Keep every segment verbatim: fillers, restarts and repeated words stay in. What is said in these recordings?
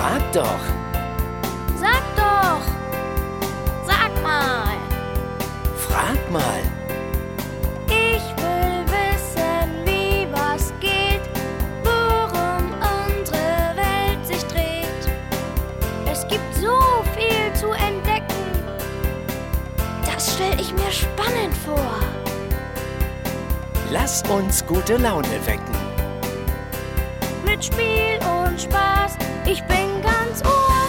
Frag doch. Sag doch. Sag mal. Frag mal. Ich will wissen, wie was geht, worum unsere Welt sich dreht. Es gibt so viel zu entdecken. Das stell ich mir spannend vor. Lass uns gute Laune wecken. Mit Spiel und Spaß, ich bin ganz Ohr.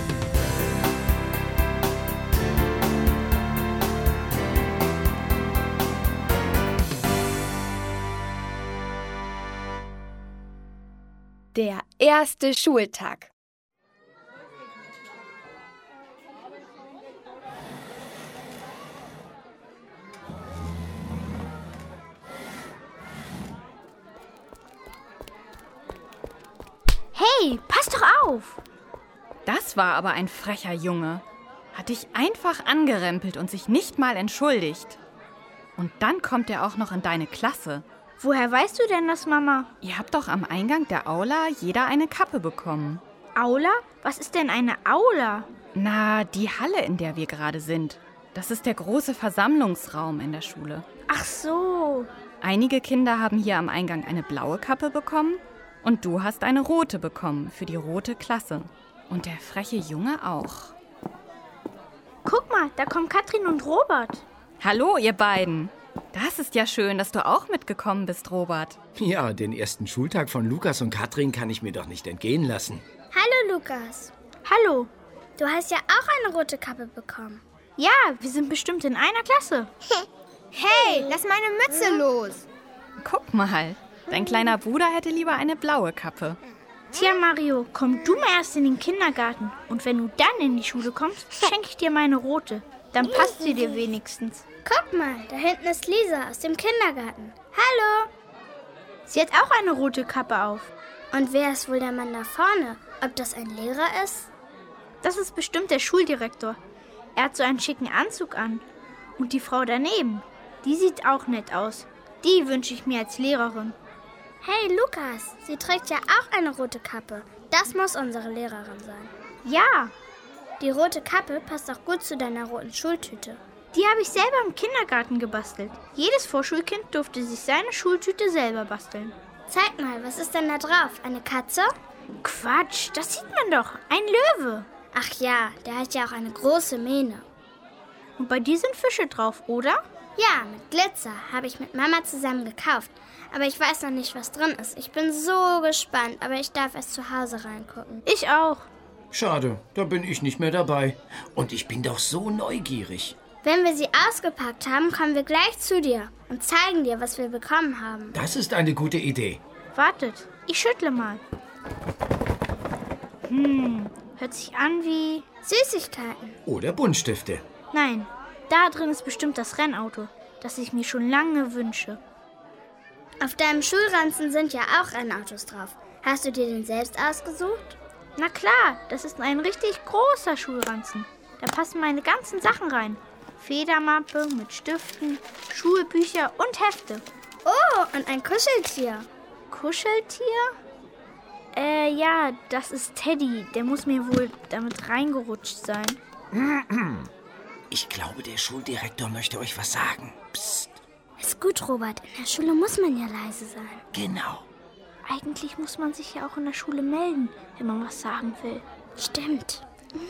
Der erste Schultag. Hey, pass doch auf! Das war aber ein frecher Junge. Hat dich einfach angerempelt und sich nicht mal entschuldigt. Und dann kommt er auch noch in deine Klasse. Woher weißt du denn das, Mama? Ihr habt doch am Eingang der Aula jeder eine Kappe bekommen. Aula? Was ist denn eine Aula? Na, die Halle, in der wir gerade sind. Das ist der große Versammlungsraum in der Schule. Ach so. Einige Kinder haben hier am Eingang eine blaue Kappe bekommen und du hast eine rote bekommen für die rote Klasse. Und der freche Junge auch. Guck mal, da kommen Katrin und Robert. Hallo, ihr beiden. Das ist ja schön, dass du auch mitgekommen bist, Robert. Ja, den ersten Schultag von Lukas und Katrin kann ich mir doch nicht entgehen lassen. Hallo, Lukas. Hallo. Du hast ja auch eine rote Kappe bekommen. Ja, wir sind bestimmt in einer Klasse. Hey, lass meine Mütze los. Guck mal, dein kleiner Bruder hätte lieber eine blaue Kappe. Tja, Mario, komm du mal erst in den Kindergarten. Und wenn du dann in die Schule kommst, schenke ich dir meine rote. Dann passt sie dir wenigstens. Guck mal, da hinten ist Lisa aus dem Kindergarten. Hallo. Sie hat auch eine rote Kappe auf. Und wer ist wohl der Mann da vorne? Ob das ein Lehrer ist? Das ist bestimmt der Schuldirektor. Er hat so einen schicken Anzug an. Und die Frau daneben, die sieht auch nett aus. Die wünsche ich mir als Lehrerin. Hey, Lukas, sie trägt ja auch eine rote Kappe. Das muss unsere Lehrerin sein. Ja. Die rote Kappe passt auch gut zu deiner roten Schultüte. Die habe ich selber im Kindergarten gebastelt. Jedes Vorschulkind durfte sich seine Schultüte selber basteln. Zeig mal, was ist denn da drauf? Eine Katze? Quatsch, das sieht man doch. Ein Löwe. Ach ja, der hat ja auch eine große Mähne. Und bei dir sind Fische drauf, oder? Ja, mit Glitzer. Habe ich mit Mama zusammen gekauft. Aber ich weiß noch nicht, was drin ist. Ich bin so gespannt, aber ich darf erst zu Hause reingucken. Ich auch. Schade, da bin ich nicht mehr dabei. Und ich bin doch so neugierig. Wenn wir sie ausgepackt haben, kommen wir gleich zu dir und zeigen dir, was wir bekommen haben. Das ist eine gute Idee. Wartet, ich schüttle mal. Hm, hört sich an wie... Süßigkeiten. Oder Buntstifte. Nein, da drin ist bestimmt das Rennauto, das ich mir schon lange wünsche. Auf deinem Schulranzen sind ja auch Rennautos drauf. Hast du dir den selbst ausgesucht? Na klar, das ist ein richtig großer Schulranzen. Da passen meine ganzen Sachen rein. Federmappe mit Stiften, Schulbücher und Hefte. Oh, und ein Kuscheltier. Kuscheltier? Äh, ja, das ist Teddy. Der muss mir wohl damit reingerutscht sein. Ich glaube, der Schuldirektor möchte euch was sagen. Psst. Ist gut, Robert. In der Schule muss man ja leise sein. Genau. Eigentlich muss man sich ja auch in der Schule melden, wenn man was sagen will. Stimmt.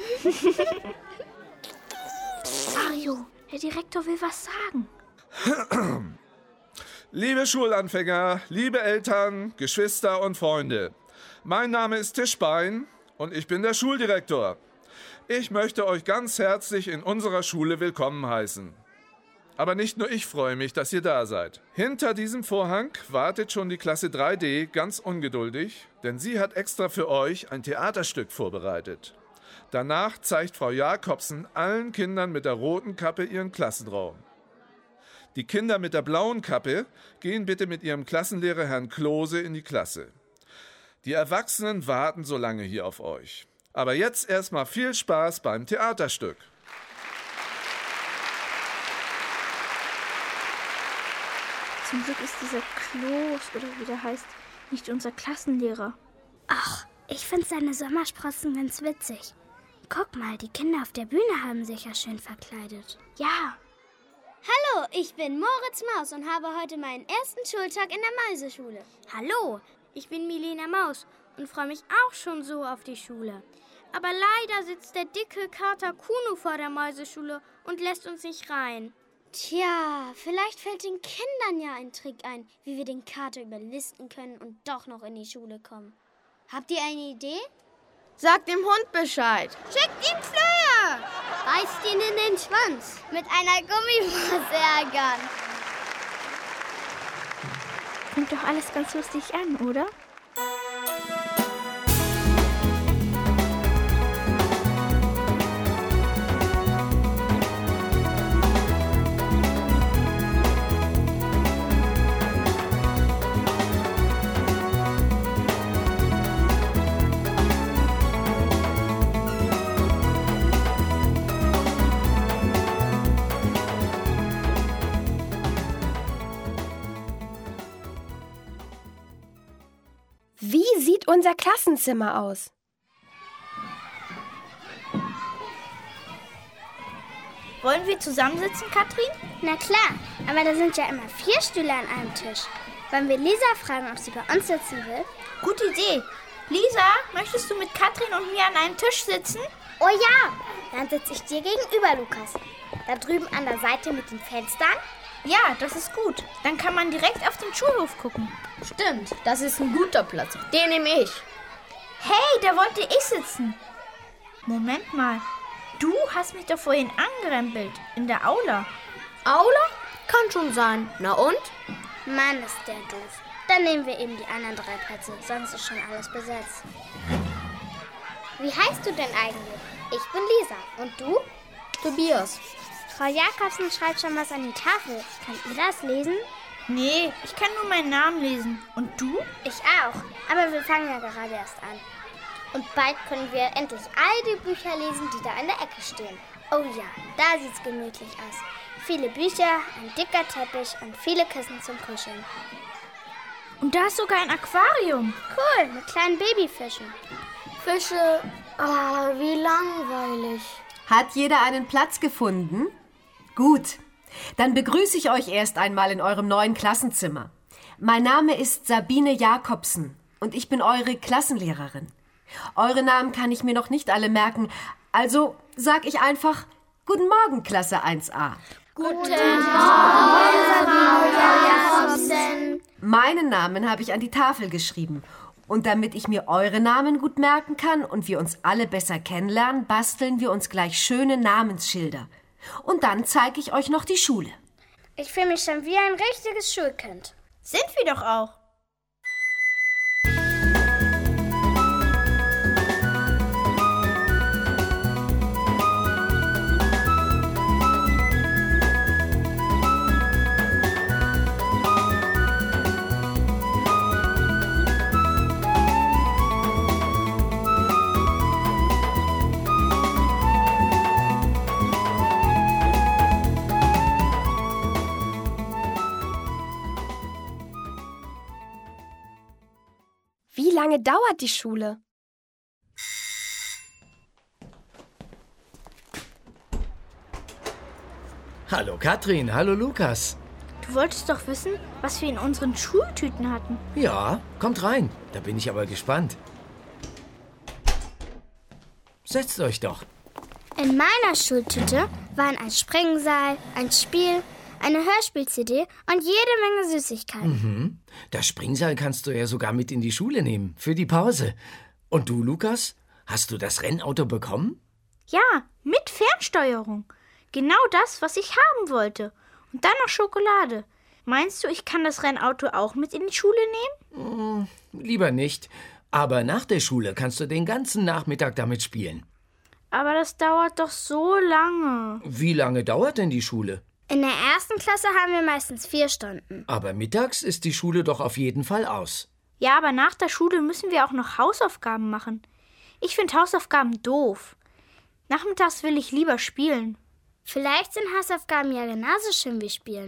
Mario, der Direktor will was sagen. Liebe Schulanfänger, liebe Eltern, Geschwister und Freunde. Mein Name ist Tischbein und ich bin der Schuldirektor. Ich möchte euch ganz herzlich in unserer Schule willkommen heißen. Aber nicht nur ich freue mich, dass ihr da seid. Hinter diesem Vorhang wartet schon die Klasse drei D ganz ungeduldig, denn sie hat extra für euch ein Theaterstück vorbereitet. Danach zeigt Frau Jakobsen allen Kindern mit der roten Kappe ihren Klassenraum. Die Kinder mit der blauen Kappe gehen bitte mit ihrem Klassenlehrer Herrn Klose in die Klasse. Die Erwachsenen warten so lange hier auf euch. Aber jetzt erstmal viel Spaß beim Theaterstück. Zum Glück ist dieser Klos, oder wie der heißt, nicht unser Klassenlehrer. Ach, Ich finde seine Sommersprossen ganz witzig. Guck mal, die Kinder auf der Bühne haben sich ja schön verkleidet. Ja. Hallo, ich bin Moritz Maus und habe heute meinen ersten Schultag in der Mauseschule. Hallo, ich bin Milena Maus und freue mich auch schon so auf die Schule. Aber leider sitzt der dicke Kater Kuno vor der Mauseschule und lässt uns nicht rein. Tja, vielleicht fällt den Kindern ja ein Trick ein, wie wir den Kater überlisten können und doch noch in die Schule kommen. Habt ihr eine Idee? Sag dem Hund Bescheid. Schickt ihm Flöhe! Reißt ihn in den Schwanz. Mit einer Gummimaus ärgern. Fängt doch alles ganz lustig an, oder? Wie sieht unser Klassenzimmer aus? Wollen wir zusammensitzen, Katrin? Na klar, aber da sind ja immer vier Stühle an einem Tisch. Wollen wir Lisa fragen, ob sie bei uns sitzen will? Gute Idee. Lisa, möchtest du mit Katrin und mir an einem Tisch sitzen? Oh ja, dann sitze ich dir gegenüber, Lukas. Da drüben an der Seite mit den Fenstern. Ja, das ist gut. Dann kann man direkt auf den Schulhof gucken. Stimmt, das ist ein guter Platz. Den nehme ich. Hey, da wollte ich sitzen. Moment mal. Du hast mich doch vorhin angerempelt. In der Aula. Aula? Kann schon sein. Na und? Mann, ist der doof. Dann nehmen wir eben die anderen drei Plätze. Sonst ist schon alles besetzt. Wie heißt du denn eigentlich? Ich bin Lisa. Und du? Tobias. Frau Jakobsen schreibt schon was an die Tafel. Könnt ihr das lesen? Nee, ich kann nur meinen Namen lesen. Und du? Ich auch. Aber wir fangen ja gerade erst an. Und bald können wir endlich all die Bücher lesen, die da in der Ecke stehen. Oh ja, da sieht's gemütlich aus. Viele Bücher, ein dicker Teppich und viele Kissen zum Kuscheln. Und da ist sogar ein Aquarium. Cool, mit kleinen Babyfischen. Fische, oh, wie langweilig. Hat jeder einen Platz gefunden? Gut, dann begrüße ich euch erst einmal in eurem neuen Klassenzimmer. Mein Name ist Sabine Jakobsen und ich bin eure Klassenlehrerin. Eure Namen kann ich mir noch nicht alle merken, also sag ich einfach Guten Morgen, Klasse eins a. Guten Morgen, Sabine Jakobsen. Meinen Namen habe ich an die Tafel geschrieben. Und damit ich mir eure Namen gut merken kann und wir uns alle besser kennenlernen, basteln wir uns gleich schöne Namensschilder. Und dann zeige ich euch noch die Schule. Ich fühle mich schon wie ein richtiges Schulkind. Sind wir doch auch. Wie lange dauert die Schule? Hallo Katrin, hallo Lukas. Du wolltest doch wissen, was wir in unseren Schultüten hatten. Ja, kommt rein. Da bin ich aber gespannt. Setzt euch doch. In meiner Schultüte waren ein Springseil, ein Spiel, eine Hörspiel-C D und jede Menge Süßigkeiten. Mhm. Das Springseil kannst du ja sogar mit in die Schule nehmen, für die Pause. Und du, Lukas? Hast du das Rennauto bekommen? Ja, mit Fernsteuerung. Genau das, was ich haben wollte. Und dann noch Schokolade. Meinst du, ich kann das Rennauto auch mit in die Schule nehmen? Hm, lieber nicht. Aber nach der Schule kannst du den ganzen Nachmittag damit spielen. Aber das dauert doch so lange. Wie lange dauert denn die Schule? In der ersten Klasse haben wir meistens vier Stunden. Aber mittags ist die Schule doch auf jeden Fall aus. Ja, aber nach der Schule müssen wir auch noch Hausaufgaben machen. Ich finde Hausaufgaben doof. Nachmittags will ich lieber spielen. Vielleicht sind Hausaufgaben ja genauso schön wie Spielen.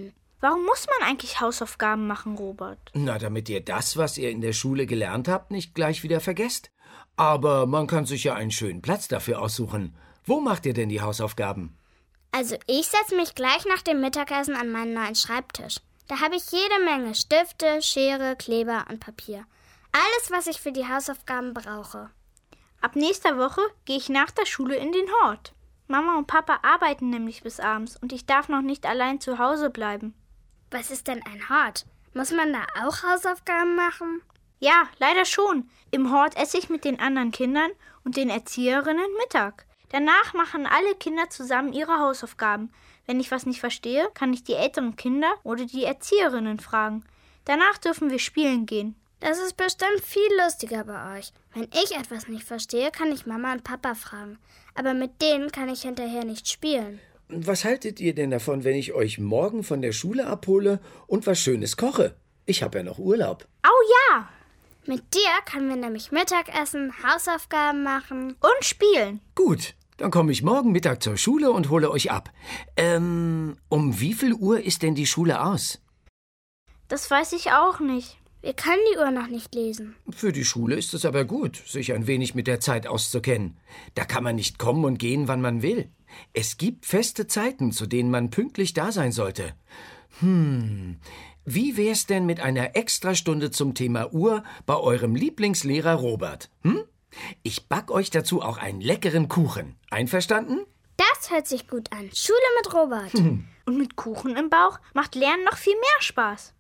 Warum muss man eigentlich Hausaufgaben machen, Robert? Na, damit ihr das, was ihr in der Schule gelernt habt, nicht gleich wieder vergesst. Aber man kann sich ja einen schönen Platz dafür aussuchen. Wo macht ihr denn die Hausaufgaben? Also ich setze mich gleich nach dem Mittagessen an meinen neuen Schreibtisch. Da habe ich jede Menge Stifte, Schere, Kleber und Papier. Alles, was ich für die Hausaufgaben brauche. Ab nächster Woche gehe ich nach der Schule in den Hort. Mama und Papa arbeiten nämlich bis abends und ich darf noch nicht allein zu Hause bleiben. Was ist denn ein Hort? Muss man da auch Hausaufgaben machen? Ja, leider schon. Im Hort esse ich mit den anderen Kindern und den Erzieherinnen Mittag. Danach machen alle Kinder zusammen ihre Hausaufgaben. Wenn ich was nicht verstehe, kann ich die älteren Kinder oder die Erzieherinnen fragen. Danach dürfen wir spielen gehen. Das ist bestimmt viel lustiger bei euch. Wenn ich etwas nicht verstehe, kann ich Mama und Papa fragen. Aber mit denen kann ich hinterher nicht spielen. Was haltet ihr denn davon, wenn ich euch morgen von der Schule abhole und was Schönes koche? Ich habe ja noch Urlaub. Oh ja! Mit dir können wir nämlich Mittag essen, Hausaufgaben machen und spielen. Gut, dann komme ich morgen Mittag zur Schule und hole euch ab. Ähm, um wie viel Uhr ist denn die Schule aus? Das weiß ich auch nicht. Wir können die Uhr noch nicht lesen. Für die Schule ist es aber gut, sich ein wenig mit der Zeit auszukennen. Da kann man nicht kommen und gehen, wann man will. Es gibt feste Zeiten, zu denen man pünktlich da sein sollte. Hm, wie wär's denn mit einer Extrastunde zum Thema Uhr bei eurem Lieblingslehrer Robert? Hm? Ich back euch dazu auch einen leckeren Kuchen. Einverstanden? Das hört sich gut an. Schule mit Robert. Hm. Und mit Kuchen im Bauch macht Lernen noch viel mehr Spaß.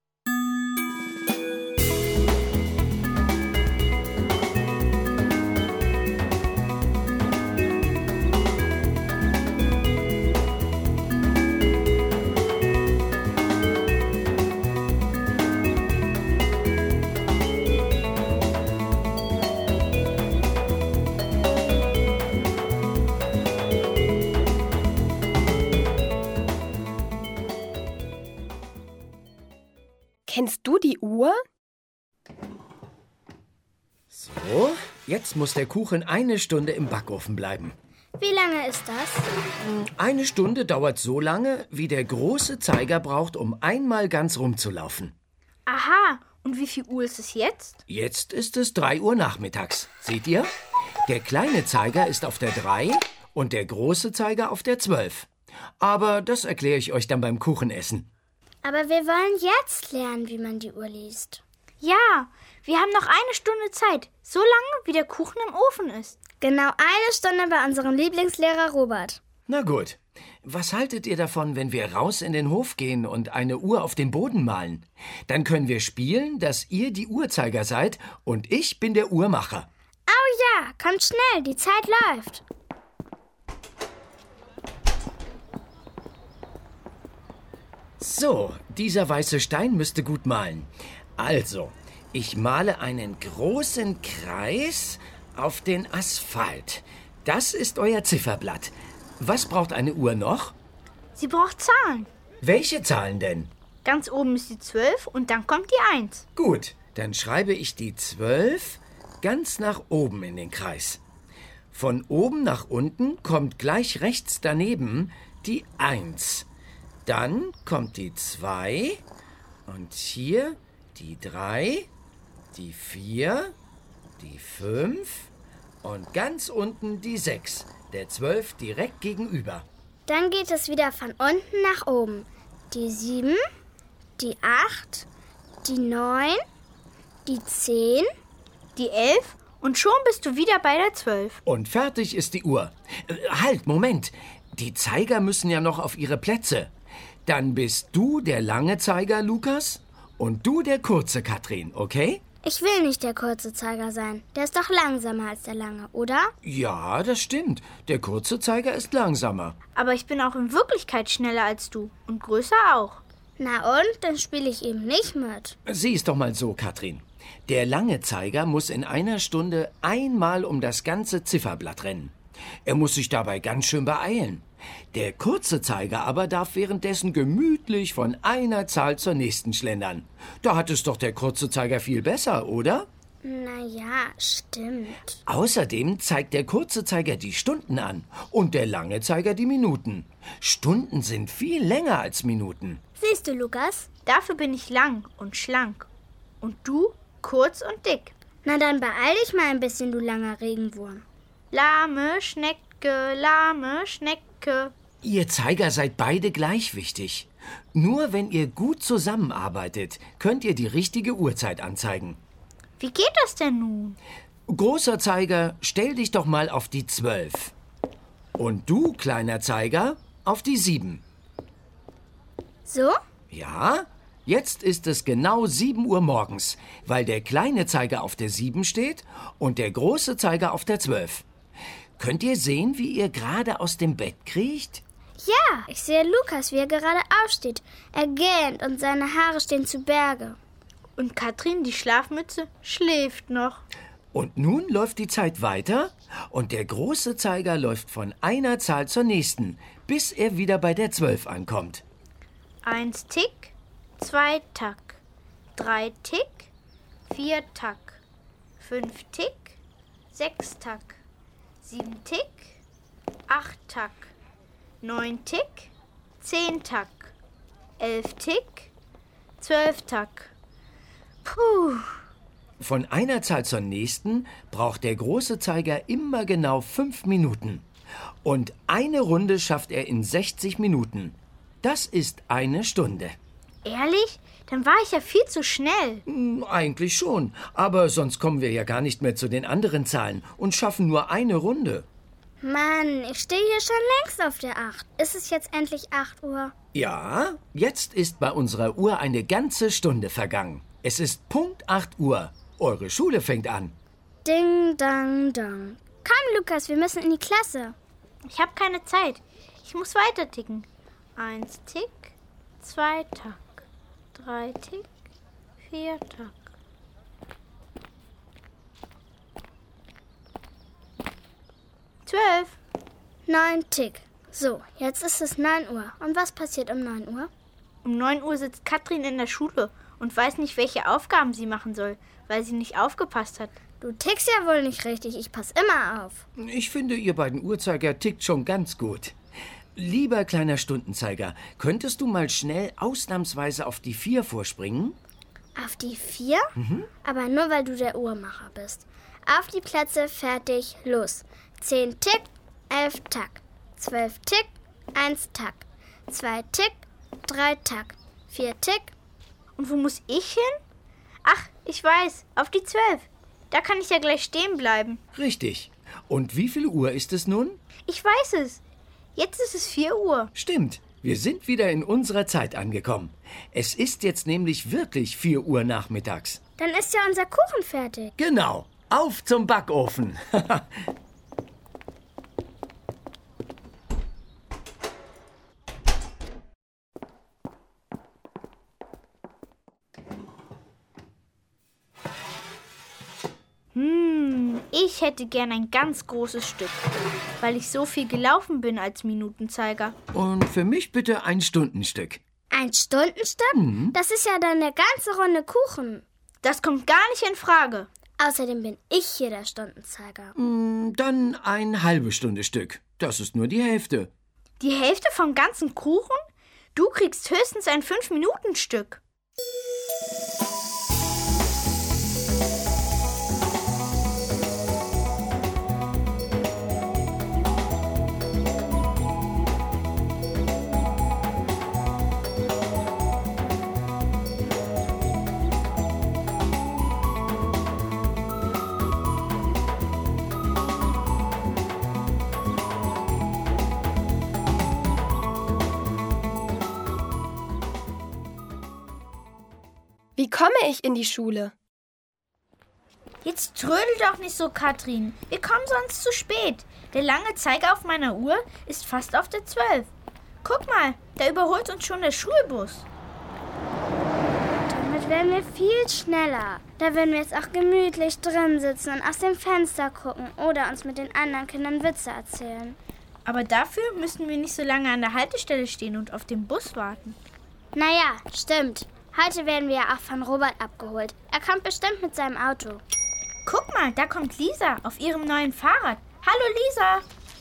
Kennst du die Uhr? So, jetzt muss der Kuchen eine Stunde im Backofen bleiben. Wie lange ist das? Eine Stunde dauert so lange, wie der große Zeiger braucht, um einmal ganz rumzulaufen. Aha, und wie viel Uhr ist es jetzt? Jetzt ist es drei Uhr nachmittags. Seht ihr? Der kleine Zeiger ist auf der drei und der große Zeiger auf der zwölf. Aber das erkläre ich euch dann beim Kuchenessen. Aber wir wollen jetzt lernen, wie man die Uhr liest. Ja, wir haben noch eine Stunde Zeit, so lange, wie der Kuchen im Ofen ist. Genau eine Stunde bei unserem Lieblingslehrer Robert. Na gut, was haltet ihr davon, wenn wir raus in den Hof gehen und eine Uhr auf den Boden malen? Dann können wir spielen, dass ihr die Uhrzeiger seid und ich bin der Uhrmacher. Oh ja, kommt schnell, die Zeit läuft. So, dieser weiße Stein müsste gut malen. Also, ich male einen großen Kreis auf den Asphalt. Das ist euer Zifferblatt. Was braucht eine Uhr noch? Sie braucht Zahlen. Welche Zahlen denn? Ganz oben ist die zwölf und dann kommt die eins. Gut, dann schreibe ich die zwölf ganz nach oben in den Kreis. Von oben nach unten kommt gleich rechts daneben die eins. Dann kommt die zwei und hier die drei, die vier, die fünf und ganz unten die sechs, der zwölf direkt gegenüber. Dann geht es wieder von unten nach oben. Die sieben, die acht, die neun, die zehn, die elf und schon bist du wieder bei der zwölf. Und fertig ist die Uhr. Äh, halt, Moment. Die Zeiger müssen ja noch auf ihre Plätze. Dann bist du der lange Zeiger, Lukas, und du der kurze, Katrin, okay? Ich will nicht der kurze Zeiger sein. Der ist doch langsamer als der lange, oder? Ja, das stimmt. Der kurze Zeiger ist langsamer. Aber ich bin auch in Wirklichkeit schneller als du und größer auch. Na und? Dann spiele ich eben nicht mit. Sieh es doch mal so, Katrin. Der lange Zeiger muss in einer Stunde einmal um das ganze Zifferblatt rennen. Er muss sich dabei ganz schön beeilen. Der kurze Zeiger aber darf währenddessen gemütlich von einer Zahl zur nächsten schlendern. Da hat es doch der kurze Zeiger viel besser, oder? Na ja, stimmt. Außerdem zeigt der kurze Zeiger die Stunden an und der lange Zeiger die Minuten. Stunden sind viel länger als Minuten. Siehst du, Lukas? Dafür bin ich lang und schlank. Und du kurz und dick. Na dann beeil dich mal ein bisschen, du langer Regenwurm. Lahme Schnecke, lahme Schnecke. Ihr Zeiger seid beide gleich wichtig. Nur wenn ihr gut zusammenarbeitet, könnt ihr die richtige Uhrzeit anzeigen. Wie geht das denn nun? Großer Zeiger, stell dich doch mal auf die zwölf. Und du, kleiner Zeiger, auf die sieben. So? Ja, jetzt ist es genau sieben Uhr morgens, weil der kleine Zeiger auf der sieben steht und der große Zeiger auf der zwölf. Könnt ihr sehen, wie ihr gerade aus dem Bett kriecht? Ja, ich sehe Lukas, wie er gerade aufsteht. Er gähnt und seine Haare stehen zu Berge. Und Katrin, die Schlafmütze, schläft noch. Und nun läuft die Zeit weiter und der große Zeiger läuft von einer Zahl zur nächsten, bis er wieder bei der zwölf ankommt. Eins Tick, zwei Tack, drei Tick, vier Tack, fünf Tick, sechs Tack, sieben Tick, acht Tack, neun Tick, zehn Tack, elf Tick, zwölf Tack. Puh. Von einer Zahl zur nächsten braucht der große Zeiger immer genau fünf Minuten. Und eine Runde schafft er in sechzig Minuten. Das ist eine Stunde. Ehrlich? Dann war ich ja viel zu schnell. Hm, eigentlich schon. Aber sonst kommen wir ja gar nicht mehr zu den anderen Zahlen und schaffen nur eine Runde. Mann, ich stehe hier schon längst auf der acht. Ist es jetzt endlich acht Uhr? Ja, jetzt ist bei unserer Uhr eine ganze Stunde vergangen. Es ist Punkt acht Uhr. Eure Schule fängt an. Ding, dang, dang. Komm, Lukas, wir müssen in die Klasse. Ich habe keine Zeit. Ich muss weiter ticken. Eins Tick, zwei Tack, drei Tick, vier Tack. Zwölf. Neun Tick. So, jetzt ist es neun Uhr. Und was passiert um neun Uhr? Um neun Uhr sitzt Katrin in der Schule und weiß nicht, welche Aufgaben sie machen soll, weil sie nicht aufgepasst hat. Du tickst ja wohl nicht richtig. Ich pass immer auf. Ich finde, ihr beiden Uhrzeiger tickt schon ganz gut. Lieber kleiner Stundenzeiger, könntest du mal schnell ausnahmsweise auf die vier vorspringen? Auf die vier? Mhm. Aber nur, weil du der Uhrmacher bist. Auf die Plätze, fertig, los. Zehn Tick, elf Tack. Zwölf Tick, eins Tack. Zwei Tick, drei Tack. Vier Tick. Und wo muss ich hin? Ach, ich weiß, auf die zwölf. Da kann ich ja gleich stehen bleiben. Richtig. Und wie viel Uhr ist es nun? Ich weiß es. Jetzt ist es vier Uhr. Stimmt. Wir sind wieder in unserer Zeit angekommen. Es ist jetzt nämlich wirklich vier Uhr nachmittags. Dann ist ja unser Kuchen fertig. Genau. Auf zum Backofen. Hm, ich hätte gern ein ganz großes Stück, weil ich so viel gelaufen bin als Minutenzeiger. Und für mich bitte ein Stundenstück. Ein Stundenstück? Mhm. Das ist ja dann eine ganze Runde Kuchen. Das kommt gar nicht in Frage. Außerdem bin ich hier der Stundenzeiger. Dann ein halbes Stunde Stück. Das ist nur die Hälfte. Die Hälfte vom ganzen Kuchen? Du kriegst höchstens ein Fünf-Minuten-Stück. Wie komme ich in die Schule? Jetzt trödel doch nicht so, Katrin. Wir kommen sonst zu spät. Der lange Zeiger auf meiner Uhr ist fast auf der zwölf. Guck mal, da überholt uns schon der Schulbus. Damit wären wir viel schneller. Da würden wir jetzt auch gemütlich drin sitzen und aus dem Fenster gucken oder uns mit den anderen Kindern Witze erzählen. Aber dafür müssen wir nicht so lange an der Haltestelle stehen und auf den Bus warten. Naja, stimmt. Heute werden wir ja auch von Robert abgeholt. Er kommt bestimmt mit seinem Auto. Guck mal, da kommt Lisa auf ihrem neuen Fahrrad. Hallo Lisa.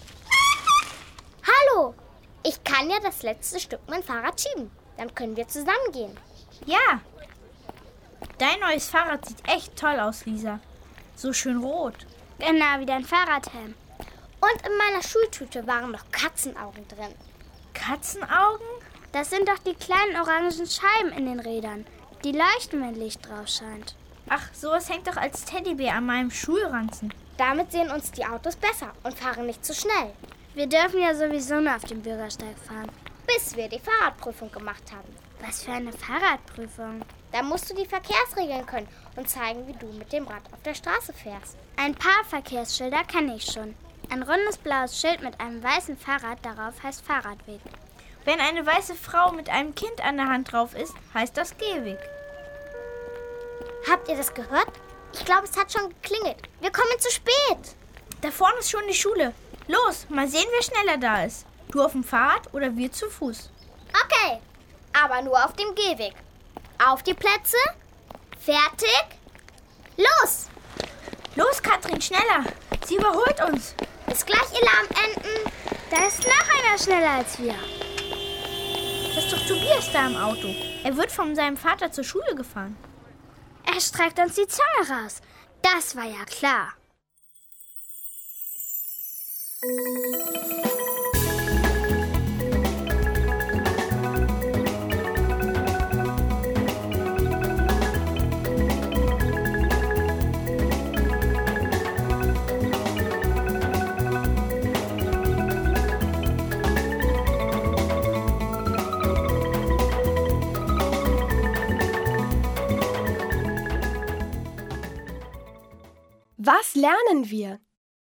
Hallo. Ich kann ja das letzte Stück mein Fahrrad schieben. Dann können wir zusammen gehen. Ja. Dein neues Fahrrad sieht echt toll aus, Lisa. So schön rot. Genau wie dein Fahrradhelm. Und in meiner Schultüte waren noch Katzenaugen drin. Katzenaugen? Das sind doch die kleinen orangen Scheiben in den Rädern. Die leuchten, wenn Licht drauf scheint. Ach, sowas hängt doch als Teddybär an meinem Schulranzen. Damit sehen uns die Autos besser und fahren nicht zu schnell. Wir dürfen ja sowieso nur auf dem Bürgersteig fahren. Bis wir die Fahrradprüfung gemacht haben. Was für eine Fahrradprüfung? Da musst du die Verkehrsregeln können und zeigen, wie du mit dem Rad auf der Straße fährst. Ein paar Verkehrsschilder kenne ich schon. Ein rundes blaues Schild mit einem weißen Fahrrad darauf heißt Fahrradweg. Wenn eine weiße Frau mit einem Kind an der Hand drauf ist, heißt das Gehweg. Habt ihr das gehört? Ich glaube, es hat schon geklingelt. Wir kommen zu spät. Da vorne ist schon die Schule. Los, mal sehen, wer schneller da ist. Du auf dem Fahrrad oder wir zu Fuß? Okay, aber nur auf dem Gehweg. Auf die Plätze. Fertig. Los! Los, Katrin, schneller. Sie überholt uns. Bis gleich, ihr Lahmenten. Da ist noch einer schneller als wir. Das ist doch Tobias da im Auto. Er wird von seinem Vater zur Schule gefahren. Er streckt uns die Zunge raus. Das war ja klar. Was lernen wir?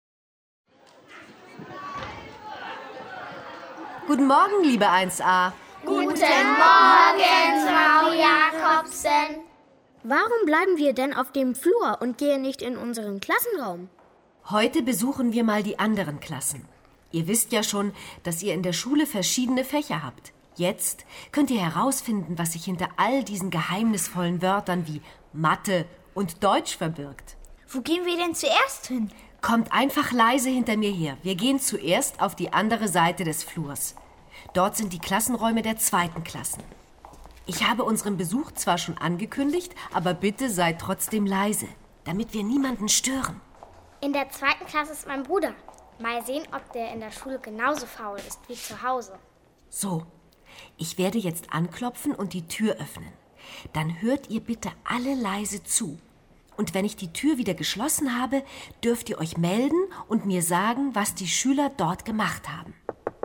Guten Morgen, liebe eins a. Guten Morgen, Frau Jakobsen. Warum bleiben wir denn auf dem Flur und gehen nicht in unseren Klassenraum? Heute besuchen wir mal die anderen Klassen. Ihr wisst ja schon, dass ihr in der Schule verschiedene Fächer habt. Jetzt könnt ihr herausfinden, was sich hinter all diesen geheimnisvollen Wörtern wie Mathe und Deutsch verbirgt. Wo gehen wir denn zuerst hin? Kommt einfach leise hinter mir her. Wir gehen zuerst auf die andere Seite des Flurs. Dort sind die Klassenräume der zweiten Klassen. Ich habe unseren Besuch zwar schon angekündigt, aber bitte seid trotzdem leise, damit wir niemanden stören. In der zweiten Klasse ist mein Bruder. Mal sehen, ob der in der Schule genauso faul ist wie zu Hause. So, ich werde jetzt anklopfen und die Tür öffnen. Dann hört ihr bitte alle leise zu. Und wenn ich die Tür wieder geschlossen habe, dürft ihr euch melden und mir sagen, was die Schüler dort gemacht haben.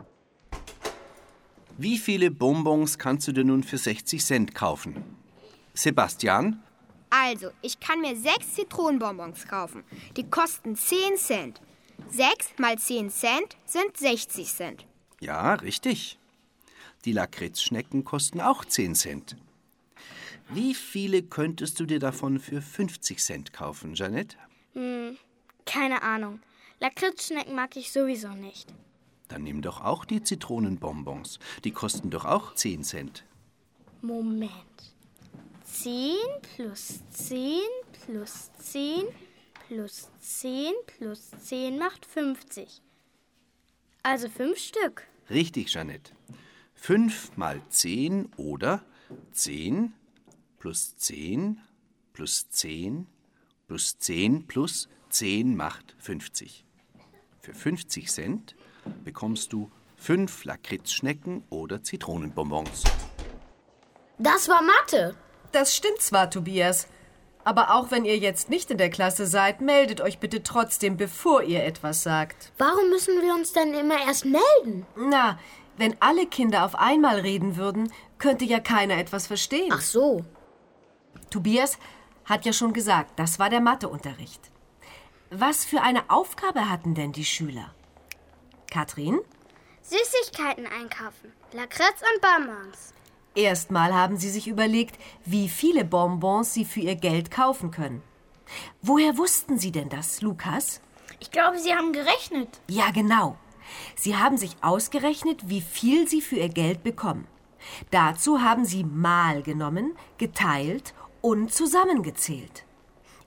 Wie viele Bonbons kannst du dir nun für sechzig Cent kaufen? Sebastian? Also, ich kann mir sechs Zitronenbonbons kaufen. Die kosten zehn Cent. Sechs mal zehn Cent sind sechzig Cent. Ja, richtig. Die Lakritzschnecken kosten auch zehn Cent. Wie viele könntest du dir davon für fünfzig Cent kaufen, Jeanette? Hm, keine Ahnung. Lakritzschnecken mag ich sowieso nicht. Dann nimm doch auch die Zitronenbonbons. Die kosten doch auch zehn Cent. Moment. zehn plus zehn plus zehn plus zehn plus zehn macht fünfzig. Also fünf Stück. Richtig, Jeanette. fünf mal zehn oder zehn plus zehn plus zehn plus zehn plus zehn macht fünfzig. Für fünfzig Cent bekommst du fünf Lakritzschnecken oder Zitronenbonbons. Das war Mathe. Das stimmt zwar, Tobias. Aber auch wenn ihr jetzt nicht in der Klasse seid, meldet euch bitte trotzdem, bevor ihr etwas sagt. Warum müssen wir uns denn immer erst melden? Na, wenn alle Kinder auf einmal reden würden, könnte ja keiner etwas verstehen. Ach so. Tobias hat ja schon gesagt, das war der Matheunterricht. Was für eine Aufgabe hatten denn die Schüler? Katrin? Süßigkeiten einkaufen. Lakritz und Bonbons. Erstmal haben sie sich überlegt, wie viele Bonbons sie für ihr Geld kaufen können. Woher wussten sie denn das, Lukas? Ich glaube, sie haben gerechnet. Ja, genau. Sie haben sich ausgerechnet, wie viel sie für ihr Geld bekommen. Dazu haben sie mal genommen, geteilt und zusammengezählt.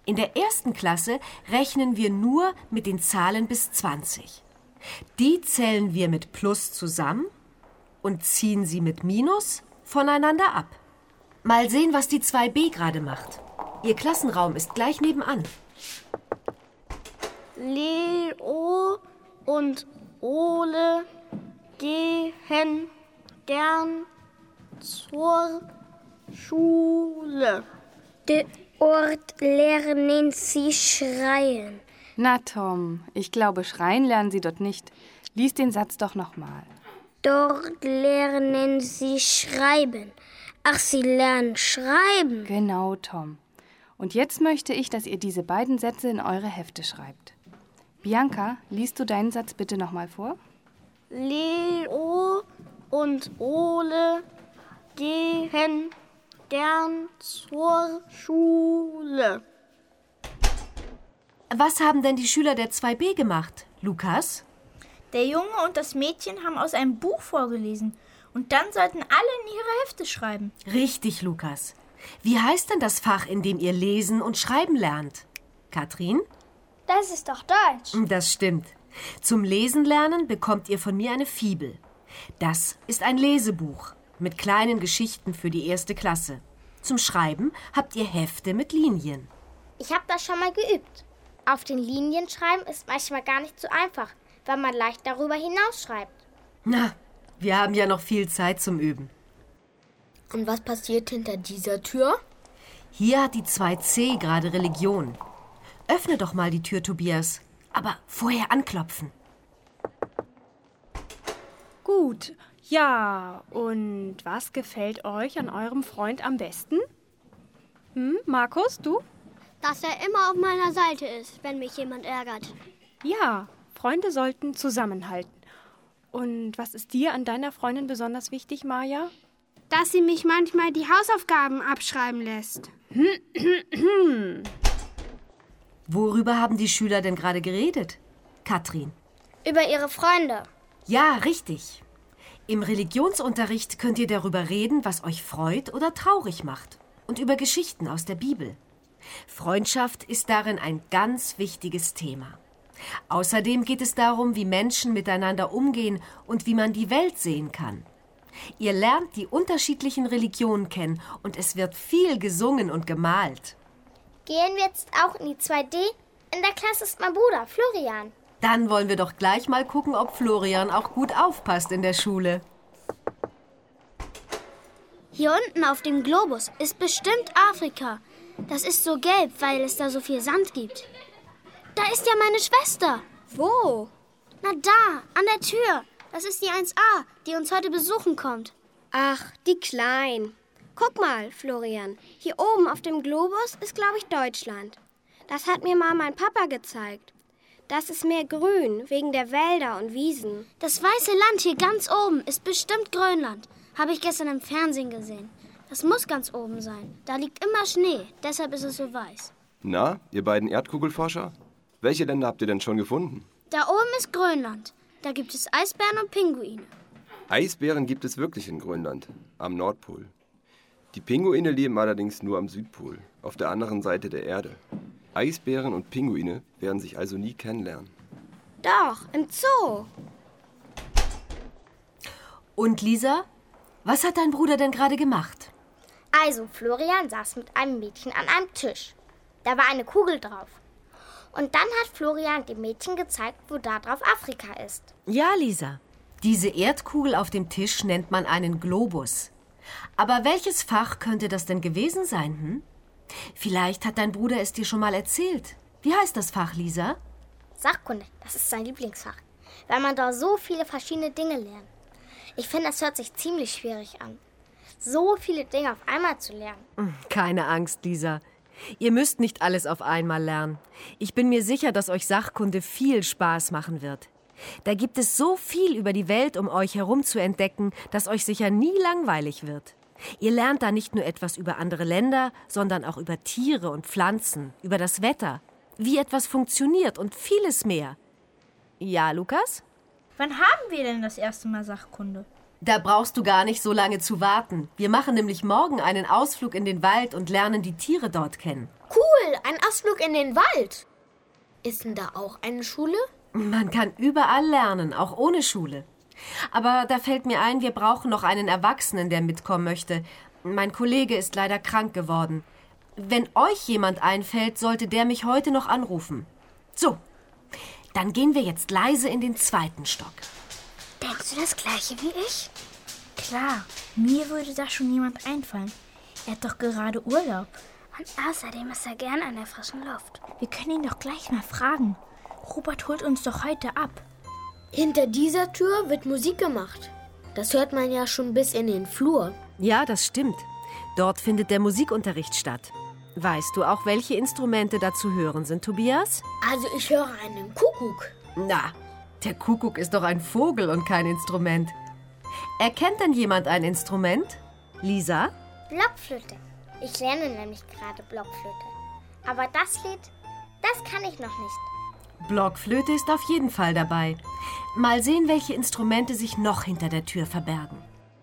In der ersten Klasse rechnen wir nur mit den Zahlen bis zwanzig. Die zählen wir mit Plus zusammen und ziehen sie mit Minus voneinander ab. Mal sehen, was die zwei b gerade macht. Ihr Klassenraum ist gleich nebenan. Leo und Ole gehen gern zur Schule. Dort lernen sie schreien. Na Tom, ich glaube, schreien lernen sie dort nicht. Lies den Satz doch nochmal. Dort lernen sie schreiben. Ach, sie lernen schreiben. Genau, Tom. Und jetzt möchte ich, dass ihr diese beiden Sätze in eure Hefte schreibt. Bianca, liest du deinen Satz bitte nochmal vor? Leo und Ole gehen gern zur Schule. Was haben denn die Schüler der zwei b gemacht, Lukas? Der Junge und das Mädchen haben aus einem Buch vorgelesen. Und dann sollten alle in ihre Hefte schreiben. Richtig, Lukas. Wie heißt denn das Fach, in dem ihr lesen und schreiben lernt? Katrin? Das ist doch Deutsch. Das stimmt. Zum Lesen lernen bekommt ihr von mir eine Fibel. Das ist ein Lesebuch mit kleinen Geschichten für die erste Klasse. Zum Schreiben habt ihr Hefte mit Linien. Ich habe das schon mal geübt. Auf den Linien schreiben ist manchmal gar nicht so einfach, weil man leicht darüber hinausschreibt. Na, wir haben ja noch viel Zeit zum Üben. Und was passiert hinter dieser Tür? Hier hat die zwei c gerade Religion. Öffne doch mal die Tür, Tobias. Aber vorher anklopfen. Gut, ja. Und was gefällt euch an eurem Freund am besten? Hm, Markus, du? Dass er immer auf meiner Seite ist, wenn mich jemand ärgert. Ja, Freunde sollten zusammenhalten. Und was ist dir an deiner Freundin besonders wichtig, Maja? Dass sie mich manchmal die Hausaufgaben abschreiben lässt. Worüber haben die Schüler denn gerade geredet? Katrin? Über ihre Freunde. Ja, richtig. Im Religionsunterricht könnt ihr darüber reden, was euch freut oder traurig macht. Und über Geschichten aus der Bibel. Freundschaft ist darin ein ganz wichtiges Thema. Außerdem geht es darum, wie Menschen miteinander umgehen und wie man die Welt sehen kann. Ihr lernt die unterschiedlichen Religionen kennen und es wird viel gesungen und gemalt. Gehen wir jetzt auch in die zwei D? In der Klasse ist mein Bruder, Florian. Dann wollen wir doch gleich mal gucken, ob Florian auch gut aufpasst in der Schule. Hier unten auf dem Globus ist bestimmt Afrika. Das ist so gelb, weil es da so viel Sand gibt. Da ist ja meine Schwester. Wo? Na da, an der Tür. Das ist die eins a, die uns heute besuchen kommt. Ach, die Klein. Guck mal, Florian. Hier oben auf dem Globus ist, glaube ich, Deutschland. Das hat mir mal mein Papa gezeigt. Das ist mehr grün, wegen der Wälder und Wiesen. Das weiße Land hier ganz oben ist bestimmt Grönland. Habe ich gestern im Fernsehen gesehen. Das muss ganz oben sein. Da liegt immer Schnee, deshalb ist es so weiß. Na, ihr beiden Erdkugelforscher? Welche Länder habt ihr denn schon gefunden? Da oben ist Grönland. Da gibt es Eisbären und Pinguine. Eisbären gibt es wirklich in Grönland, am Nordpol. Die Pinguine leben allerdings nur am Südpol, auf der anderen Seite der Erde. Eisbären und Pinguine werden sich also nie kennenlernen. Doch, im Zoo. Und Lisa, was hat dein Bruder denn gerade gemacht? Also, Florian saß mit einem Mädchen an einem Tisch. Da war eine Kugel drauf. Und dann hat Florian dem Mädchen gezeigt, wo da drauf Afrika ist. Ja, Lisa. Diese Erdkugel auf dem Tisch nennt man einen Globus. Aber welches Fach könnte das denn gewesen sein, hm? Vielleicht hat dein Bruder es dir schon mal erzählt. Wie heißt das Fach, Lisa? Sachkunde, das ist sein Lieblingsfach, weil man da so viele verschiedene Dinge lernt. Ich finde, das hört sich ziemlich schwierig an, so viele Dinge auf einmal zu lernen. Keine Angst, Lisa. Ihr müsst nicht alles auf einmal lernen. Ich bin mir sicher, dass euch Sachkunde viel Spaß machen wird. Da gibt es so viel über die Welt um euch herum zu entdecken, dass euch sicher nie langweilig wird. Ihr lernt da nicht nur etwas über andere Länder, sondern auch über Tiere und Pflanzen, über das Wetter, wie etwas funktioniert und vieles mehr. Ja, Lukas? Wann haben wir denn das erste Mal Sachkunde? Da brauchst du gar nicht so lange zu warten. Wir machen nämlich morgen einen Ausflug in den Wald und lernen die Tiere dort kennen. Cool, ein Ausflug in den Wald. Ist denn da auch eine Schule? Man kann überall lernen, auch ohne Schule. Aber da fällt mir ein, wir brauchen noch einen Erwachsenen, der mitkommen möchte. Mein Kollege ist leider krank geworden. Wenn euch jemand einfällt, sollte der mich heute noch anrufen. So, dann gehen wir jetzt leise in den zweiten Stock. Denkst du das Gleiche wie ich? Klar, mir würde da schon jemand einfallen. Er hat doch gerade Urlaub. Und außerdem ist er gern an der frischen Luft. Wir können ihn doch gleich mal fragen. Robert holt uns doch heute ab. Hinter dieser Tür wird Musik gemacht. Das hört man ja schon bis in den Flur. Ja, das stimmt. Dort findet der Musikunterricht statt. Weißt du auch, welche Instrumente da zu hören sind, Tobias? Also ich höre einen Kuckuck. Na, der Kuckuck ist doch ein Vogel und kein Instrument. Erkennt denn jemand ein Instrument? Lisa? Blockflöte. Ich lerne nämlich gerade Blockflöte. Aber das Lied, das kann ich noch nicht. Blockflöte ist auf jeden Fall dabei. Mal sehen, welche Instrumente sich noch hinter der Tür verbergen.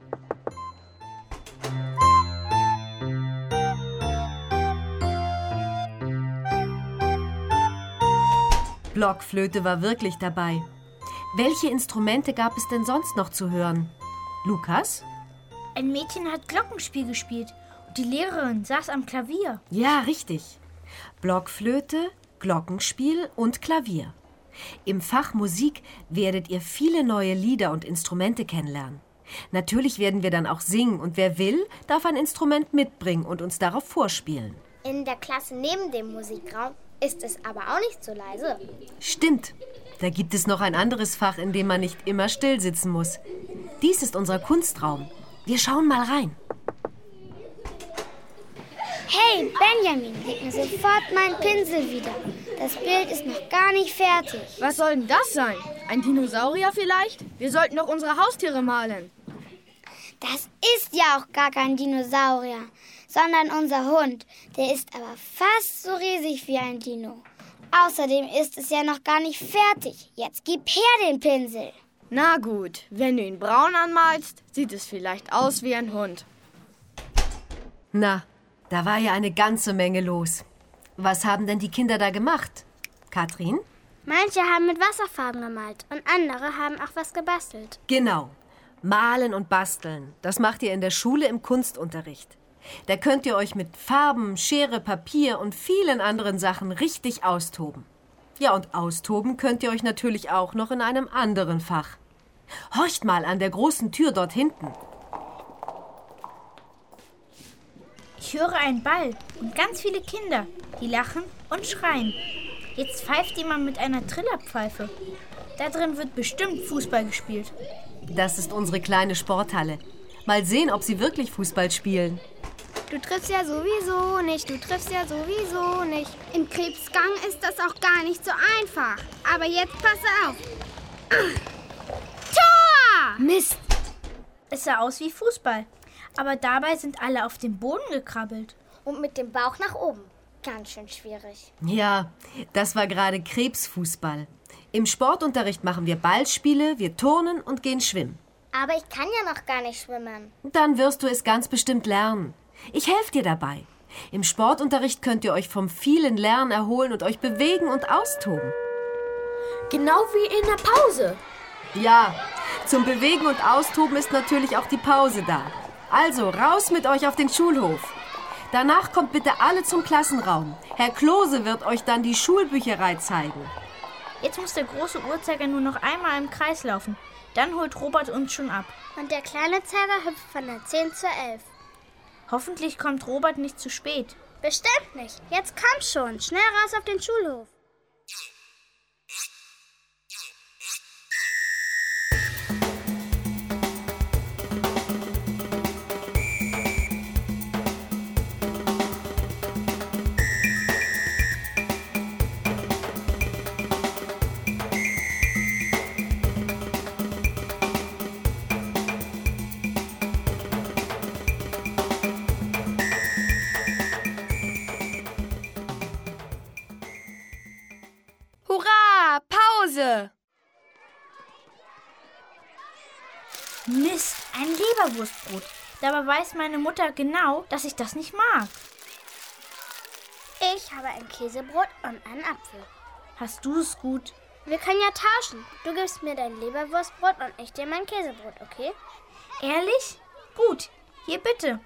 Blockflöte war wirklich dabei. Welche Instrumente gab es denn sonst noch zu hören? Lukas? Ein Mädchen hat Glockenspiel gespielt und die Lehrerin saß am Klavier. Ja, richtig. Blockflöte, Glockenspiel und Klavier. Im Fach Musik werdet ihr viele neue Lieder und Instrumente kennenlernen. Natürlich werden wir dann auch singen und wer will, darf ein Instrument mitbringen und uns darauf vorspielen. In der Klasse neben dem Musikraum ist es aber auch nicht so leise. Stimmt. Da gibt es noch ein anderes Fach, in dem man nicht immer still sitzen muss. Dies ist unser Kunstraum. Wir schauen mal rein. Hey, Benjamin, gib mir sofort meinen Pinsel wieder. Das Bild ist noch gar nicht fertig. Was soll denn das sein? Ein Dinosaurier vielleicht? Wir sollten doch unsere Haustiere malen. Das ist ja auch gar kein Dinosaurier, sondern unser Hund. Der ist aber fast so riesig wie ein Dino. Außerdem ist es ja noch gar nicht fertig. Jetzt gib her den Pinsel. Na gut, wenn du ihn braun anmalst, sieht es vielleicht aus wie ein Hund. Na, da war ja eine ganze Menge los. Was haben denn die Kinder da gemacht? Katrin? Manche haben mit Wasserfarben gemalt und andere haben auch was gebastelt. Genau. Malen und basteln. Das macht ihr in der Schule im Kunstunterricht. Da könnt ihr euch mit Farben, Schere, Papier und vielen anderen Sachen richtig austoben. Ja, und austoben könnt ihr euch natürlich auch noch in einem anderen Fach. Horcht mal an der großen Tür dort hinten. Ich höre einen Ball und ganz viele Kinder, die lachen und schreien. Jetzt pfeift jemand mit einer Trillerpfeife. Da drin wird bestimmt Fußball gespielt. Das ist unsere kleine Sporthalle. Mal sehen, ob sie wirklich Fußball spielen. Du triffst ja sowieso nicht, du triffst ja sowieso nicht. Im Krebsgang ist das auch gar nicht so einfach. Aber jetzt pass auf. Tor! Mist! Es sah aus wie Fußball. Aber dabei sind alle auf den Boden gekrabbelt. Und mit dem Bauch nach oben. Ganz schön schwierig. Ja, das war gerade Krebsfußball. Im Sportunterricht machen wir Ballspiele, wir turnen und gehen schwimmen. Aber ich kann ja noch gar nicht schwimmen. Dann wirst du es ganz bestimmt lernen. Ich helfe dir dabei. Im Sportunterricht könnt ihr euch vom vielen Lernen erholen und euch bewegen und austoben. Genau wie in der Pause. Ja, zum Bewegen und Austoben ist natürlich auch die Pause da. Also, raus mit euch auf den Schulhof. Danach kommt bitte alle zum Klassenraum. Herr Klose wird euch dann die Schulbücherei zeigen. Jetzt muss der große Uhrzeiger nur noch einmal im Kreis laufen. Dann holt Robert uns schon ab. Und der kleine Zeiger hüpft von der zehn zur elf. Hoffentlich kommt Robert nicht zu spät. Bestimmt nicht. Jetzt komm schon. Schnell raus auf den Schulhof. Mist, ein Leberwurstbrot. Dabei weiß meine Mutter genau, dass ich das nicht mag. Ich habe ein Käsebrot und einen Apfel. Hast du es gut? Wir können ja tauschen. Du gibst mir dein Leberwurstbrot und ich dir mein Käsebrot, okay? Ehrlich? Gut, hier bitte.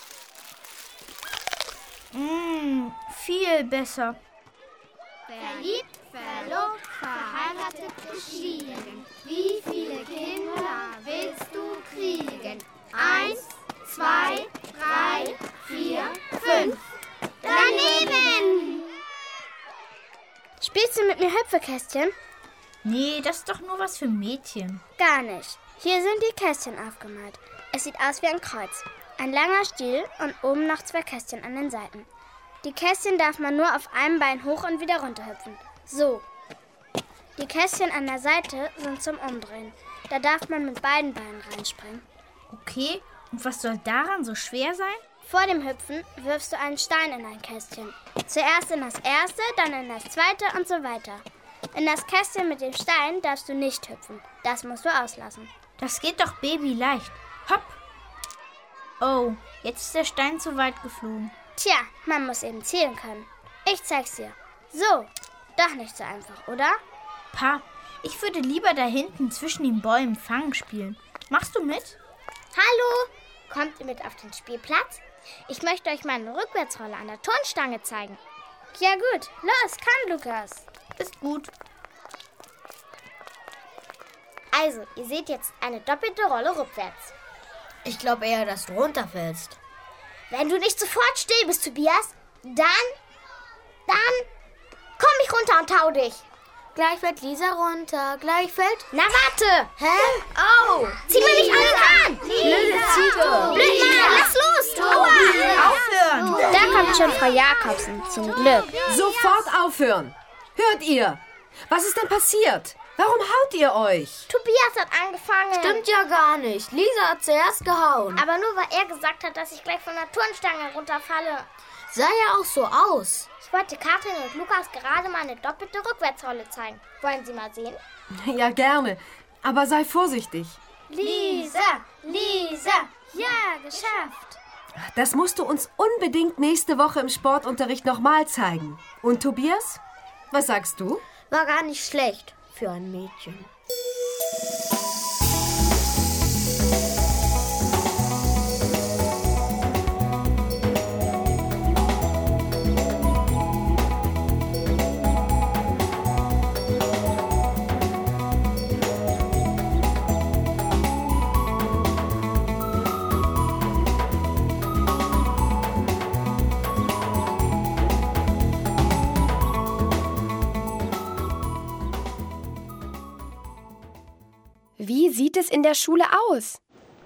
Mmh, viel besser. Verliebt, verlobt, verheiratet, geschieden. Wie viele Kinder willst du kriegen? Eins, zwei, drei, vier, fünf. Daneben! Spielst du mit mir Hüpfekästchen? Nee, das ist doch nur was für Mädchen. Gar nicht. Hier sind die Kästchen aufgemalt. Es sieht aus wie ein Kreuz. Ein langer Stiel und oben noch zwei Kästchen an den Seiten. Die Kästchen darf man nur auf einem Bein hoch und wieder runter hüpfen. So. Die Kästchen an der Seite sind zum Umdrehen. Da darf man mit beiden Beinen reinspringen. Okay, und was soll daran so schwer sein? Vor dem Hüpfen wirfst du einen Stein in ein Kästchen. Zuerst in das erste, dann in das zweite und so weiter. In das Kästchen mit dem Stein darfst du nicht hüpfen. Das musst du auslassen. Das geht doch babyleicht. Hopp! Oh, jetzt ist der Stein zu weit geflogen. Tja, man muss eben zielen können. Ich zeig's dir. So, doch nicht so einfach, oder? Pa, ich würde lieber da hinten zwischen den Bäumen Fangen spielen. Machst du mit? Hallo, kommt ihr mit auf den Spielplatz? Ich möchte euch meine Rückwärtsrolle an der Turnstange zeigen. Ja gut, los, komm, Lukas. Ist gut. Also, ihr seht jetzt eine doppelte Rolle rückwärts. Ich glaube eher, dass du runterfällst. Wenn du nicht sofort still bist, Tobias, dann, dann komm ich runter und tau dich. Gleich fällt Lisa runter, gleich fällt... Na warte! Hä? Oh! Zieh mir nicht alles an! Blöde Ziege! Blödmann, lass los! Aua! Aufhören! Da kommt schon Frau Jakobsen, zum Glück. Sofort aufhören! Hört ihr? Was ist denn passiert? Warum haut ihr euch? Tobias hat angefangen. Stimmt ja gar nicht. Lisa hat zuerst gehauen. Aber nur, weil er gesagt hat, dass ich gleich von der Turnstange runterfalle. Sah ja auch so aus. Ich wollte Katrin und Lukas gerade mal eine doppelte Rückwärtsrolle zeigen. Wollen Sie mal sehen? Ja, gerne. Aber sei vorsichtig. Lisa, Lisa, ja, geschafft. Das musst du uns unbedingt nächste Woche im Sportunterricht nochmal zeigen. Und Tobias? Was sagst du? War gar nicht schlecht für ein Mädchen. Wie sieht es in der Schule aus?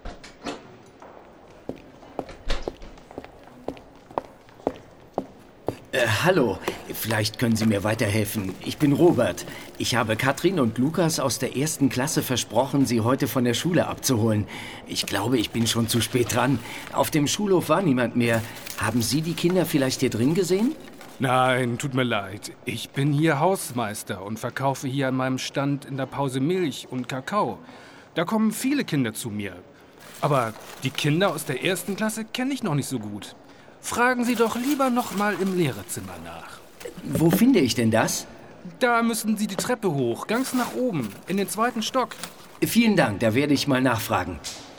Äh, hallo, vielleicht können Sie mir weiterhelfen. Ich bin Robert. Ich habe Katrin und Lukas aus der ersten Klasse versprochen, sie heute von der Schule abzuholen. Ich glaube, ich bin schon zu spät dran. Auf dem Schulhof war niemand mehr. Haben Sie die Kinder vielleicht hier drin gesehen? Nein, tut mir leid. Ich bin hier Hausmeister und verkaufe hier an meinem Stand in der Pause Milch und Kakao. Da kommen viele Kinder zu mir. Aber die Kinder aus der ersten Klasse kenne ich noch nicht so gut. Fragen Sie doch lieber noch mal im Lehrerzimmer nach. Wo finde ich denn das? Da müssen Sie die Treppe hoch, ganz nach oben, in den zweiten Stock. Vielen Dank, da werde ich mal nachfragen.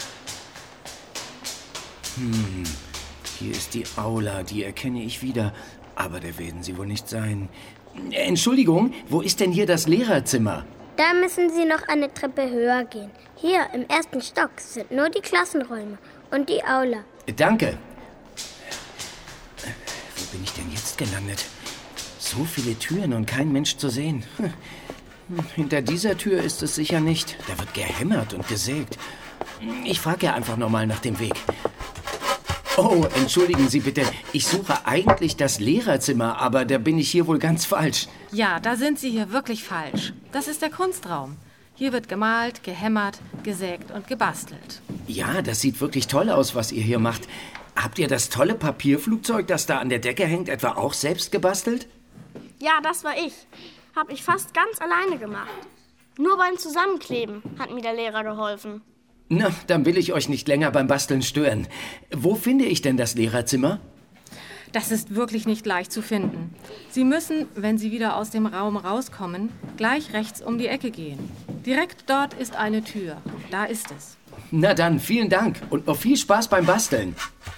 Hm, hier ist die Aula, die erkenne ich wieder. Aber da werden Sie wohl nicht sein. Entschuldigung, wo ist denn hier das Lehrerzimmer? Da müssen Sie noch eine Treppe höher gehen. Hier im ersten Stock sind nur die Klassenräume und die Aula. Danke. Wo bin ich denn jetzt gelandet? So viele Türen und kein Mensch zu sehen. Hinter dieser Tür ist es sicher nicht. Da wird gehämmert und gesägt. Ich frage ja einfach nochmal nach dem Weg. Oh, entschuldigen Sie bitte. Ich suche eigentlich das Lehrerzimmer, aber da bin ich hier wohl ganz falsch. Ja, da sind Sie hier wirklich falsch. Das ist der Kunstraum. Hier wird gemalt, gehämmert, gesägt und gebastelt. Ja, das sieht wirklich toll aus, was ihr hier macht. Habt ihr das tolle Papierflugzeug, das da an der Decke hängt, etwa auch selbst gebastelt? Ja, das war ich. Hab ich fast ganz alleine gemacht. Nur beim Zusammenkleben hat mir der Lehrer geholfen. Na, dann will ich euch nicht länger beim Basteln stören. Wo finde ich denn das Lehrerzimmer? Das ist wirklich nicht leicht zu finden. Sie müssen, wenn Sie wieder aus dem Raum rauskommen, gleich rechts um die Ecke gehen. Direkt dort ist eine Tür. Da ist es. Na dann, vielen Dank und noch viel Spaß beim Basteln.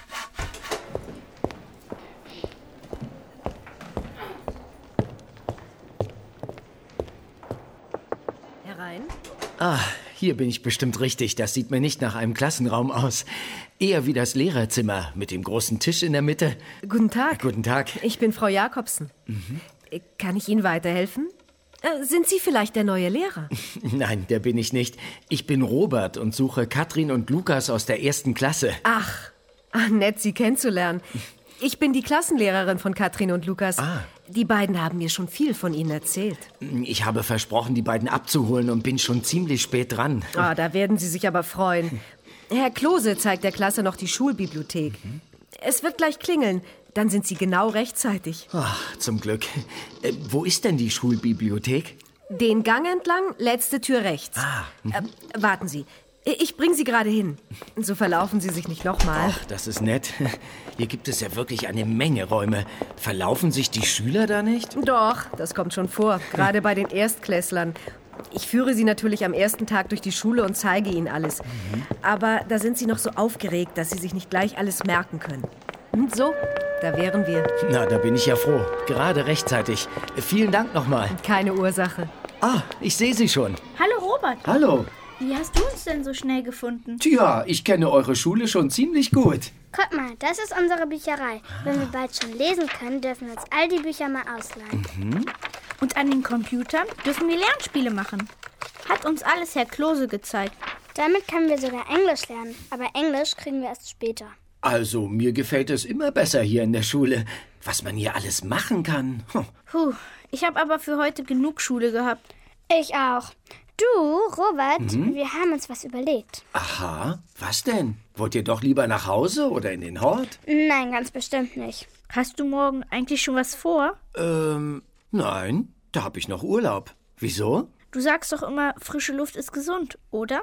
Herein. Ah, hier bin ich bestimmt richtig. Das sieht mir nicht nach einem Klassenraum aus. Eher wie das Lehrerzimmer mit dem großen Tisch in der Mitte. Guten Tag. Guten Tag. Ich bin Frau Jakobsen. Mhm. Kann ich Ihnen weiterhelfen? Äh, sind Sie vielleicht der neue Lehrer? Nein, der bin ich nicht. Ich bin Robert und suche Katrin und Lukas aus der ersten Klasse. Ach, ach nett, Sie kennenzulernen. Ich bin die Klassenlehrerin von Katrin und Lukas. Ah. Die beiden haben mir schon viel von Ihnen erzählt. Ich habe versprochen, die beiden abzuholen und bin schon ziemlich spät dran. Ah, da werden Sie sich aber freuen. Herr Klose zeigt der Klasse noch die Schulbibliothek. Mhm. Es wird gleich klingeln. Dann sind Sie genau rechtzeitig. Ach, zum Glück. Äh, wo ist denn die Schulbibliothek? Den Gang entlang, letzte Tür rechts. Ah. Mhm. Äh, warten Sie. Ich bringe Sie gerade hin. So verlaufen Sie sich nicht nochmal. Ach, das ist nett. Hier gibt es ja wirklich eine Menge Räume. Verlaufen sich die Schüler da nicht? Doch, das kommt schon vor. Gerade bei den Erstklässlern. Ich führe Sie natürlich am ersten Tag durch die Schule und zeige Ihnen alles. Mhm. Aber da sind Sie noch so aufgeregt, dass Sie sich nicht gleich alles merken können. Und so, da wären wir. Na, da bin ich ja froh. Gerade rechtzeitig. Vielen Dank nochmal. Keine Ursache. Ah, ich sehe Sie schon. Hallo, Robert. Hallo. Wie hast du uns denn so schnell gefunden? Tja, ich kenne eure Schule schon ziemlich gut. Guck mal, das ist unsere Bücherei. Wenn wir bald schon lesen können, dürfen wir uns all die Bücher mal ausleihen. Mhm. Und an den Computern dürfen wir Lernspiele machen. Hat uns alles Herr Klose gezeigt. Damit können wir sogar Englisch lernen. Aber Englisch kriegen wir erst später. Also, mir gefällt es immer besser hier in der Schule. Was man hier alles machen kann. Hm. Puh, ich habe aber für heute genug Schule gehabt. Ich auch. Du, Robert, Mhm. wir haben uns was überlegt. Aha, was denn? Wollt ihr doch lieber nach Hause oder in den Hort? Nein, ganz bestimmt nicht. Hast du morgen eigentlich schon was vor? Ähm, nein, da habe ich noch Urlaub. Wieso? Du sagst doch immer, frische Luft ist gesund, oder?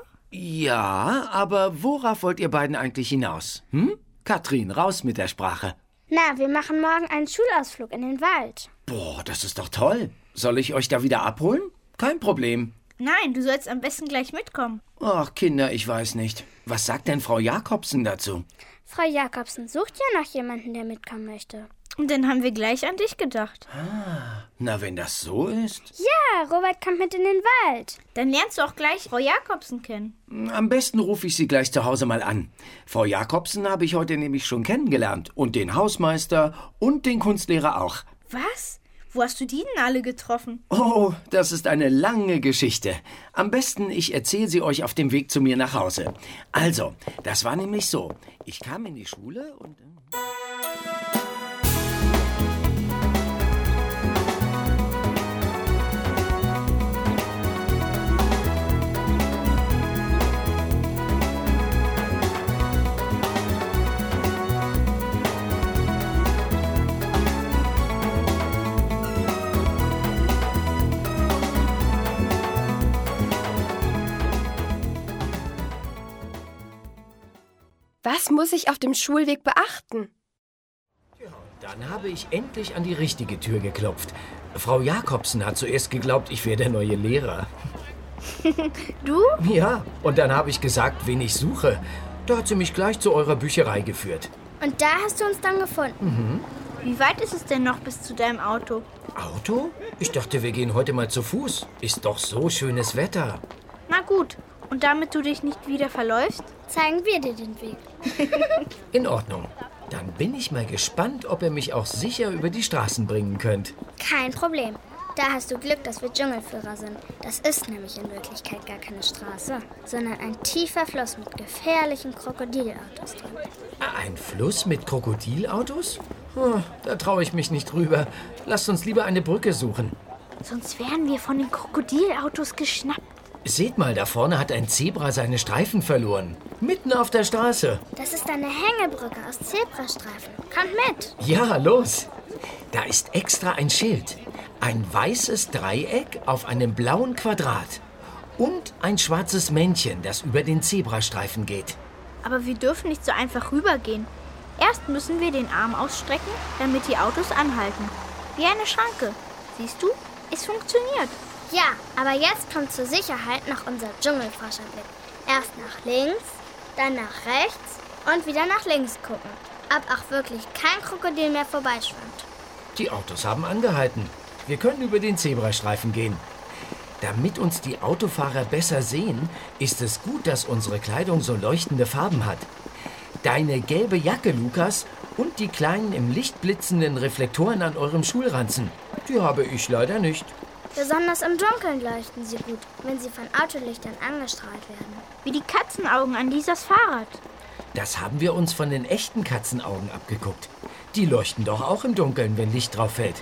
Ja, aber worauf wollt ihr beiden eigentlich hinaus? Hm? Katrin, raus mit der Sprache. Na, wir machen morgen einen Schulausflug in den Wald. Boah, das ist doch toll. Soll ich euch da wieder abholen? Kein Problem. Nein, du sollst am besten gleich mitkommen. Ach, Kinder, ich weiß nicht. Was sagt denn Frau Jakobsen dazu? Frau Jakobsen sucht ja nach jemandem, der mitkommen möchte. Und dann haben wir gleich an dich gedacht. Ah, na, wenn das so ist. Ja, Robert kommt mit in den Wald. Dann lernst du auch gleich Frau Jakobsen kennen. Am besten rufe ich sie gleich zu Hause mal an. Frau Jakobsen habe ich heute nämlich schon kennengelernt. Und den Hausmeister und den Kunstlehrer auch. Was? Wo hast du die denn alle getroffen? Oh, das ist eine lange Geschichte. Am besten, ich erzähle sie euch auf dem Weg zu mir nach Hause. Also, das war nämlich so. Ich kam in die Schule und... Was muss ich auf dem Schulweg beachten? Dann habe ich endlich an die richtige Tür geklopft. Frau Jakobsen hat zuerst geglaubt, ich wäre der neue Lehrer. Du? Ja, und dann habe ich gesagt, wen ich suche. Da hat sie mich gleich zu eurer Bücherei geführt. Und da hast du uns dann gefunden. Mhm. Wie weit ist es denn noch bis zu deinem Auto? Auto? Ich dachte, wir gehen heute mal zu Fuß. Ist doch so schönes Wetter. Na gut. Und damit du dich nicht wieder verläufst? Zeigen wir dir den Weg. In Ordnung. Dann bin ich mal gespannt, ob ihr mich auch sicher über die Straßen bringen könnt. Kein Problem. Da hast du Glück, dass wir Dschungelführer sind. Das ist nämlich in Wirklichkeit gar keine Straße, sondern ein tiefer Fluss mit gefährlichen Krokodilautos drin. Ein Fluss mit Krokodilautos? Oh, da traue ich mich nicht rüber. Lasst uns lieber eine Brücke suchen. Sonst werden wir von den Krokodilautos geschnappt. Seht mal, da vorne hat ein Zebra seine Streifen verloren. Mitten auf der Straße. Das ist eine Hängebrücke aus Zebrastreifen. Kommt mit. Ja, los. Da ist extra ein Schild. Ein weißes Dreieck auf einem blauen Quadrat. Und ein schwarzes Männchen, das über den Zebrastreifen geht. Aber wir dürfen nicht so einfach rübergehen. Erst müssen wir den Arm ausstrecken, damit die Autos anhalten. Wie eine Schranke. Siehst du? Es funktioniert. Ja, aber jetzt kommt zur Sicherheit noch unser Dschungelforscherblick. Erst nach links, dann nach rechts und wieder nach links gucken. Ob auch wirklich kein Krokodil mehr vorbeischwimmt. Die Autos haben angehalten. Wir können über den Zebrastreifen gehen. Damit uns die Autofahrer besser sehen, ist es gut, dass unsere Kleidung so leuchtende Farben hat. Deine gelbe Jacke, Lukas, und die kleinen im Licht blitzenden Reflektoren an eurem Schulranzen, die habe ich leider nicht. Besonders im Dunkeln leuchten sie gut, wenn sie von Autolichtern angestrahlt werden. Wie die Katzenaugen an Lisas Fahrrad. Das haben wir uns von den echten Katzenaugen abgeguckt. Die leuchten doch auch im Dunkeln, wenn Licht drauf fällt.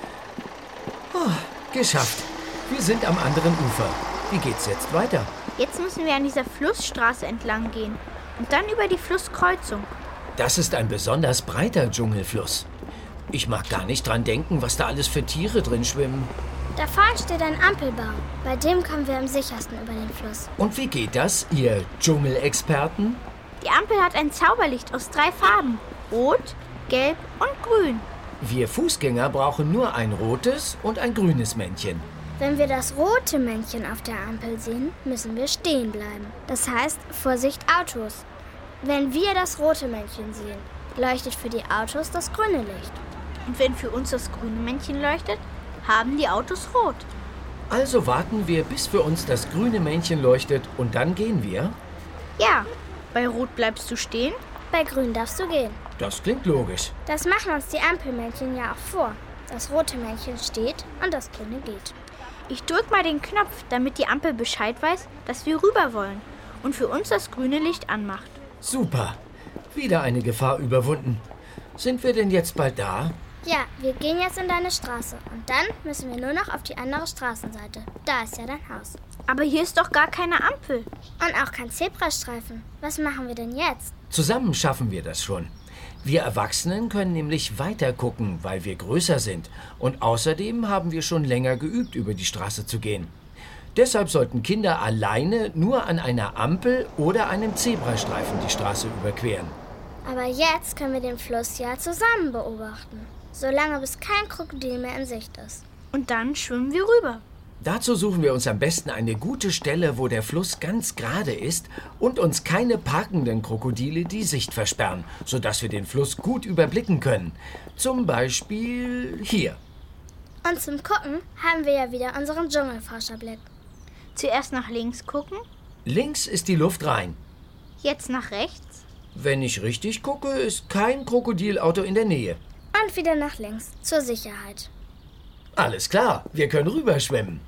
Oh, geschafft. Wir sind am anderen Ufer. Wie geht's jetzt weiter? Jetzt müssen wir an dieser Flussstraße entlang gehen und dann über die Flusskreuzung. Das ist ein besonders breiter Dschungelfluss. Ich mag gar nicht dran denken, was da alles für Tiere drin schwimmen. Da vorne steht ein Ampelbaum. Bei dem kommen wir am sichersten über den Fluss. Und wie geht das, ihr Dschungelexperten? Die Ampel hat ein Zauberlicht aus drei Farben. Rot, gelb und grün. Wir Fußgänger brauchen nur ein rotes und ein grünes Männchen. Wenn wir das rote Männchen auf der Ampel sehen, müssen wir stehen bleiben. Das heißt, Vorsicht Autos. Wenn wir das rote Männchen sehen, leuchtet für die Autos das grüne Licht. Und wenn für uns das grüne Männchen leuchtet, haben die Autos rot. Also warten wir, bis für uns das grüne Männchen leuchtet und dann gehen wir? Ja. Bei Rot bleibst du stehen? Bei Grün darfst du gehen. Das klingt logisch. Das machen uns die Ampelmännchen ja auch vor. Das rote Männchen steht und das grüne geht. Ich drück mal den Knopf, damit die Ampel Bescheid weiß, dass wir rüber wollen und für uns das grüne Licht anmacht. Super. Wieder eine Gefahr überwunden. Sind wir denn jetzt bald da? Ja, wir gehen jetzt in deine Straße und dann müssen wir nur noch auf die andere Straßenseite. Da ist ja dein Haus. Aber hier ist doch gar keine Ampel. Und auch kein Zebrastreifen. Was machen wir denn jetzt? Zusammen schaffen wir das schon. Wir Erwachsenen können nämlich weiter gucken, weil wir größer sind. Und außerdem haben wir schon länger geübt, über die Straße zu gehen. Deshalb sollten Kinder alleine nur an einer Ampel oder einem Zebrastreifen die Straße überqueren. Aber jetzt können wir den Fluss ja zusammen beobachten. Solange bis kein Krokodil mehr in Sicht ist. Und dann schwimmen wir rüber. Dazu suchen wir uns am besten eine gute Stelle, wo der Fluss ganz gerade ist und uns keine parkenden Krokodile die Sicht versperren, sodass wir den Fluss gut überblicken können. Zum Beispiel hier. Und zum Gucken haben wir ja wieder unseren Dschungelforscherblick. Zuerst nach links gucken. Links ist die Luft rein. Jetzt nach rechts. Wenn ich richtig gucke, ist kein Krokodilauto in der Nähe. Und wieder nach links, zur Sicherheit. Alles klar, wir können rüberschwimmen.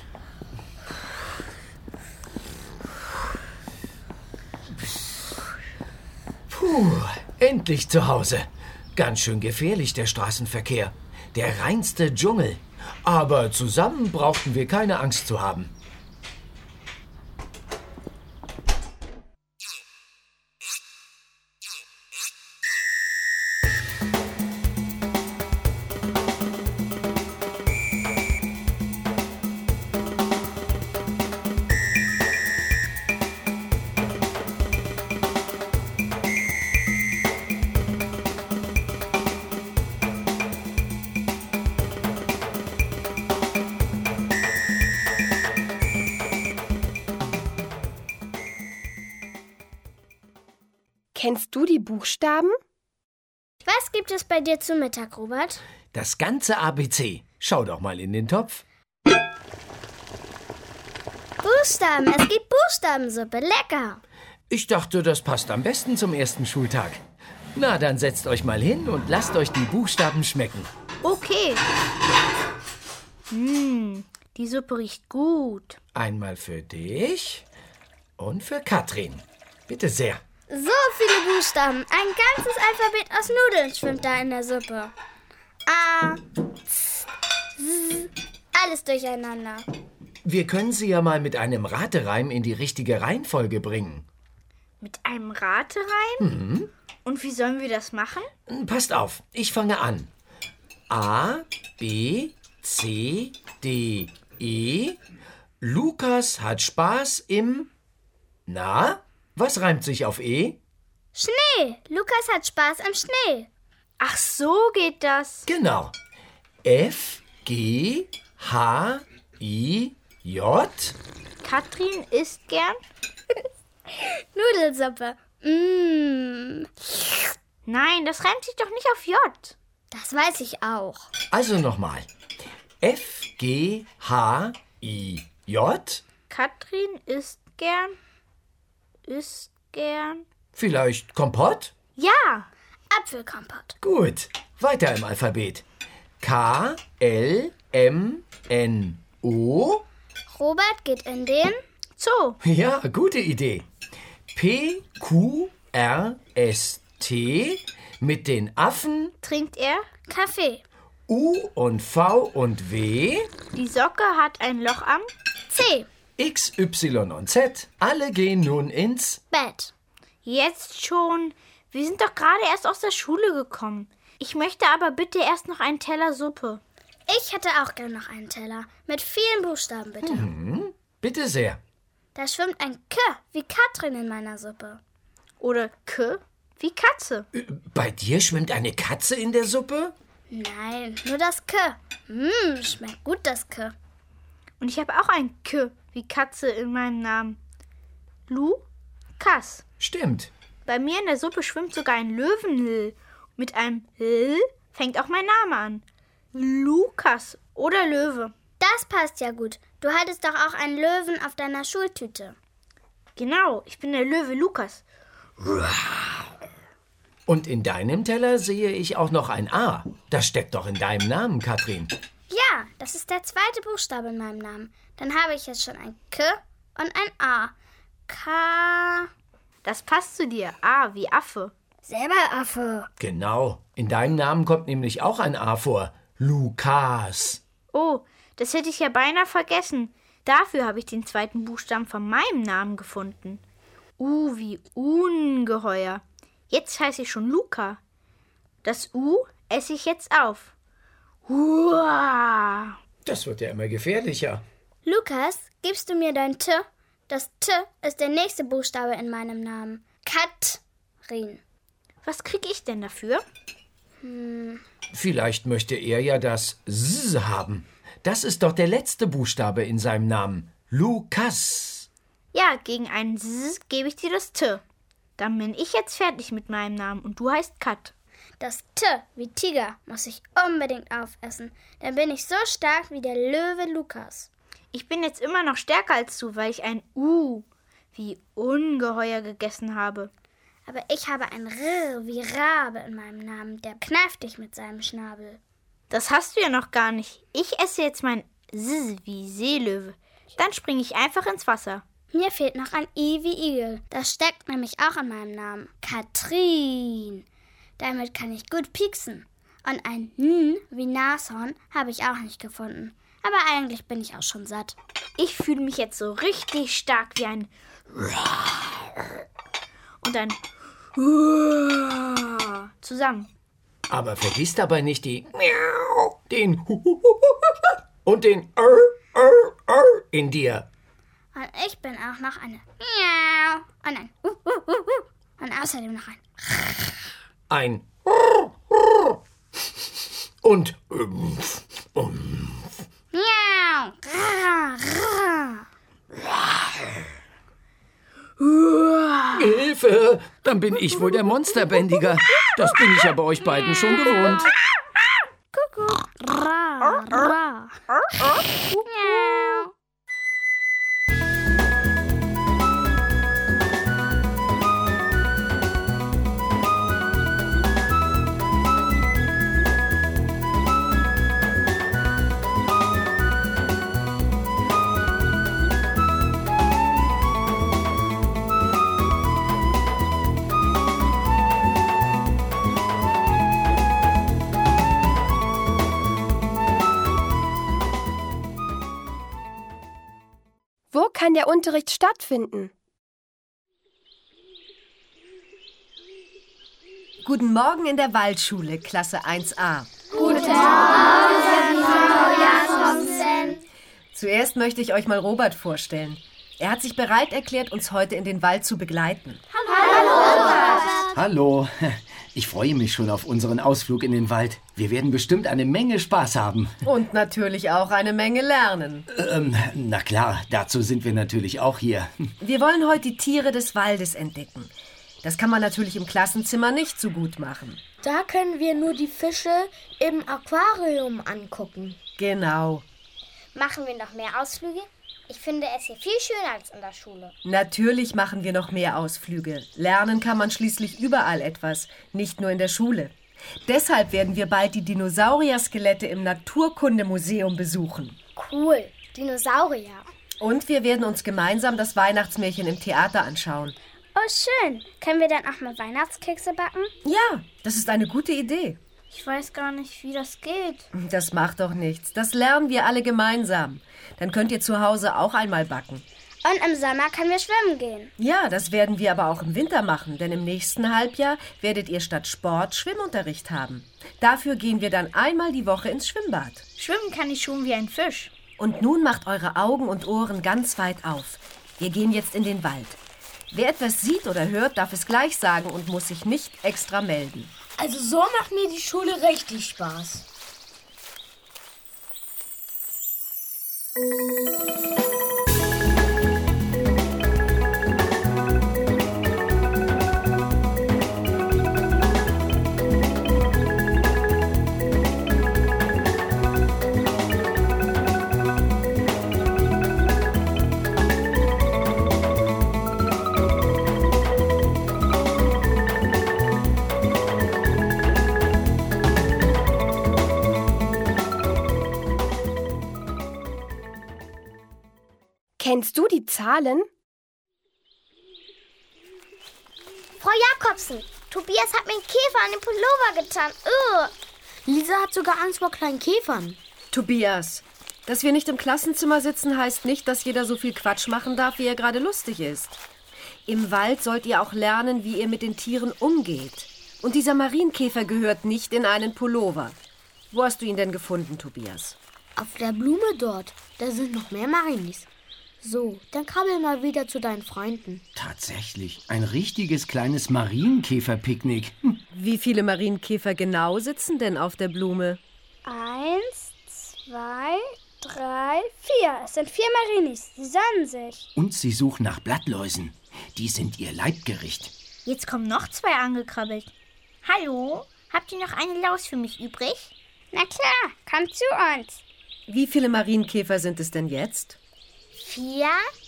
Puh, endlich zu Hause. Ganz schön gefährlich, der Straßenverkehr. Der reinste Dschungel. Aber zusammen brauchten wir keine Angst zu haben. Kennst du die Buchstaben? Was gibt es bei dir zu Mittag, Robert? Das ganze A B C. Schau doch mal in den Topf. Buchstaben, es gibt Buchstabensuppe. Lecker. Ich dachte, das passt am besten zum ersten Schultag. Na, dann setzt euch mal hin und lasst euch die Buchstaben schmecken. Okay. Hm, die Suppe riecht gut. Einmal für dich und für Katrin. Bitte sehr. So viele Buchstaben. Ein ganzes Alphabet aus Nudeln schwimmt da in der Suppe. A, Z, Z, alles durcheinander. Wir können sie ja mal mit einem Ratereim in die richtige Reihenfolge bringen. Mit einem Ratereim? Mhm. Und wie sollen wir das machen? Passt auf, ich fange an. A, B, C, D, E. Lukas hat Spaß im... Na, was reimt sich auf E? Schnee. Lukas hat Spaß am Schnee. Ach, so geht das. Genau. F, G, H, I, J. Katrin isst gern Nudelsuppe. Mmh. Nein, das reimt sich doch nicht auf J. Das weiß ich auch. Also nochmal. F, G, H, I, J. Katrin isst gern. Isst gern. Vielleicht Kompott? Ja. Apfelkompott. Gut. Weiter im Alphabet. K, L, M, N, O. Robert geht in den Zoo. Ja, gute Idee. P, Q, R, S, T. Mit den Affen trinkt er Kaffee. U und V und W. Die Socke hat ein Loch am C. X, Y und Z. Alle gehen nun ins Bett. Jetzt schon. Wir sind doch gerade erst aus der Schule gekommen. Ich möchte aber bitte erst noch einen Teller Suppe. Ich hätte auch gern noch einen Teller. Mit vielen Buchstaben, bitte. Mhm. Bitte sehr. Da schwimmt ein K wie Katrin in meiner Suppe. Oder K wie Katze. Bei dir schwimmt eine Katze in der Suppe? Nein, nur das K. Mmm, schmeckt gut, das K. Und ich habe auch ein K wie Katze in meinem Namen. Lukas. Stimmt. Bei mir in der Suppe schwimmt sogar ein Löwenl. Mit einem L fängt auch mein Name an. Lukas oder Löwe. Das passt ja gut. Du hattest doch auch einen Löwen auf deiner Schultüte. Genau, ich bin der Löwe Lukas. Und in deinem Teller sehe ich auch noch ein A. Das steckt doch in deinem Namen, Katrin. Ja, das ist der zweite Buchstabe in meinem Namen. Dann habe ich jetzt schon ein K und ein A. K. Das passt zu dir. A wie Affe. Selber Affe. Genau. In deinem Namen kommt nämlich auch ein A vor. Lukas. Oh, das hätte ich ja beinahe vergessen. Dafür habe ich den zweiten Buchstaben von meinem Namen gefunden. U wie Ungeheuer. Jetzt heiße ich schon Luca. Das U esse ich jetzt auf. Uah. Das wird ja immer gefährlicher. Lukas, gibst du mir dein T? Das T ist der nächste Buchstabe in meinem Namen. Katrin. Was kriege ich denn dafür? Hm. Vielleicht möchte er ja das S haben. Das ist doch der letzte Buchstabe in seinem Namen. Lukas. Ja, gegen ein S gebe ich dir das T. Dann bin ich jetzt fertig mit meinem Namen und du heißt Kat. Das T wie Tiger muss ich unbedingt aufessen. Dann bin ich so stark wie der Löwe Lukas. Ich bin jetzt immer noch stärker als du, weil ich ein U wie Ungeheuer gegessen habe. Aber ich habe ein R wie Rabe in meinem Namen. Der kneift dich mit seinem Schnabel. Das hast du ja noch gar nicht. Ich esse jetzt mein S wie Seelöwe. Dann springe ich einfach ins Wasser. Mir fehlt noch ein I wie Igel. Das steckt nämlich auch in meinem Namen. Katrin. Damit kann ich gut pieksen. Und ein N wie Nashorn habe ich auch nicht gefunden. Aber eigentlich bin ich auch schon satt. Ich fühle mich jetzt so richtig stark wie ein und ein zusammen. Aber vergiss dabei nicht die den und den in dir. Und ich bin auch noch eine und ein und außerdem noch ein ein und Hilfe! Dann bin ich wohl der Monsterbändiger. Das bin ich ja bei euch beiden schon gewohnt. Kuckuck. Ra, ra. Wo kann der Unterricht stattfinden? Guten Morgen in der Waldschule, Klasse eins a. Guten Morgen, Frau Jakobsen. Zuerst möchte ich euch mal Robert vorstellen. Er hat sich bereit erklärt, uns heute in den Wald zu begleiten. Hallo, Robert. Hallo. Ich freue mich schon auf unseren Ausflug in den Wald. Wir werden bestimmt eine Menge Spaß haben. Und natürlich auch eine Menge lernen. Ähm, na klar, dazu sind wir natürlich auch hier. Wir wollen heute die Tiere des Waldes entdecken. Das kann man natürlich im Klassenzimmer nicht so gut machen. Da können wir nur die Fische im Aquarium angucken. Genau. Machen wir noch mehr Ausflüge? Ich finde es hier viel schöner als in der Schule. Natürlich machen wir noch mehr Ausflüge. Lernen kann man schließlich überall etwas, nicht nur in der Schule. Deshalb werden wir bald die Dinosaurier-Skelette im Naturkundemuseum besuchen. Cool, Dinosaurier. Und wir werden uns gemeinsam das Weihnachtsmärchen im Theater anschauen. Oh, schön. Können wir dann auch mal Weihnachtskekse backen? Ja, das ist eine gute Idee. Ich weiß gar nicht, wie das geht. Das macht doch nichts. Das lernen wir alle gemeinsam. Dann könnt ihr zu Hause auch einmal backen. Und im Sommer können wir schwimmen gehen. Ja, das werden wir aber auch im Winter machen, denn im nächsten Halbjahr werdet ihr statt Sport Schwimmunterricht haben. Dafür gehen wir dann einmal die Woche ins Schwimmbad. Schwimmen kann ich schon wie ein Fisch. Und nun macht eure Augen und Ohren ganz weit auf. Wir gehen jetzt in den Wald. Wer etwas sieht oder hört, darf es gleich sagen und muss sich nicht extra melden. Also so macht mir die Schule richtig Spaß. Kennst du die Zahlen? Frau Jakobsen, Tobias hat mir einen Käfer an den Pullover getan. Ugh. Lisa hat sogar Angst vor kleinen Käfern. Tobias, dass wir nicht im Klassenzimmer sitzen, heißt nicht, dass jeder so viel Quatsch machen darf, wie er gerade lustig ist. Im Wald sollt ihr auch lernen, wie ihr mit den Tieren umgeht. Und dieser Marienkäfer gehört nicht in einen Pullover. Wo hast du ihn denn gefunden, Tobias? Auf der Blume dort. Da sind noch mehr Marinis. So, dann krabbel mal wieder zu deinen Freunden. Tatsächlich, ein richtiges kleines Marienkäferpicknick. Hm. Wie viele Marienkäfer genau sitzen denn auf der Blume? Eins, zwei, drei, vier. Es sind vier Marinis. Sie sonnen sich. Und sie suchen nach Blattläusen. Die sind ihr Leibgericht. Jetzt kommen noch zwei angekrabbelt. Hallo, habt ihr noch eine Laus für mich übrig? Na klar, komm zu uns. Wie viele Marienkäfer sind es denn jetzt? Vier,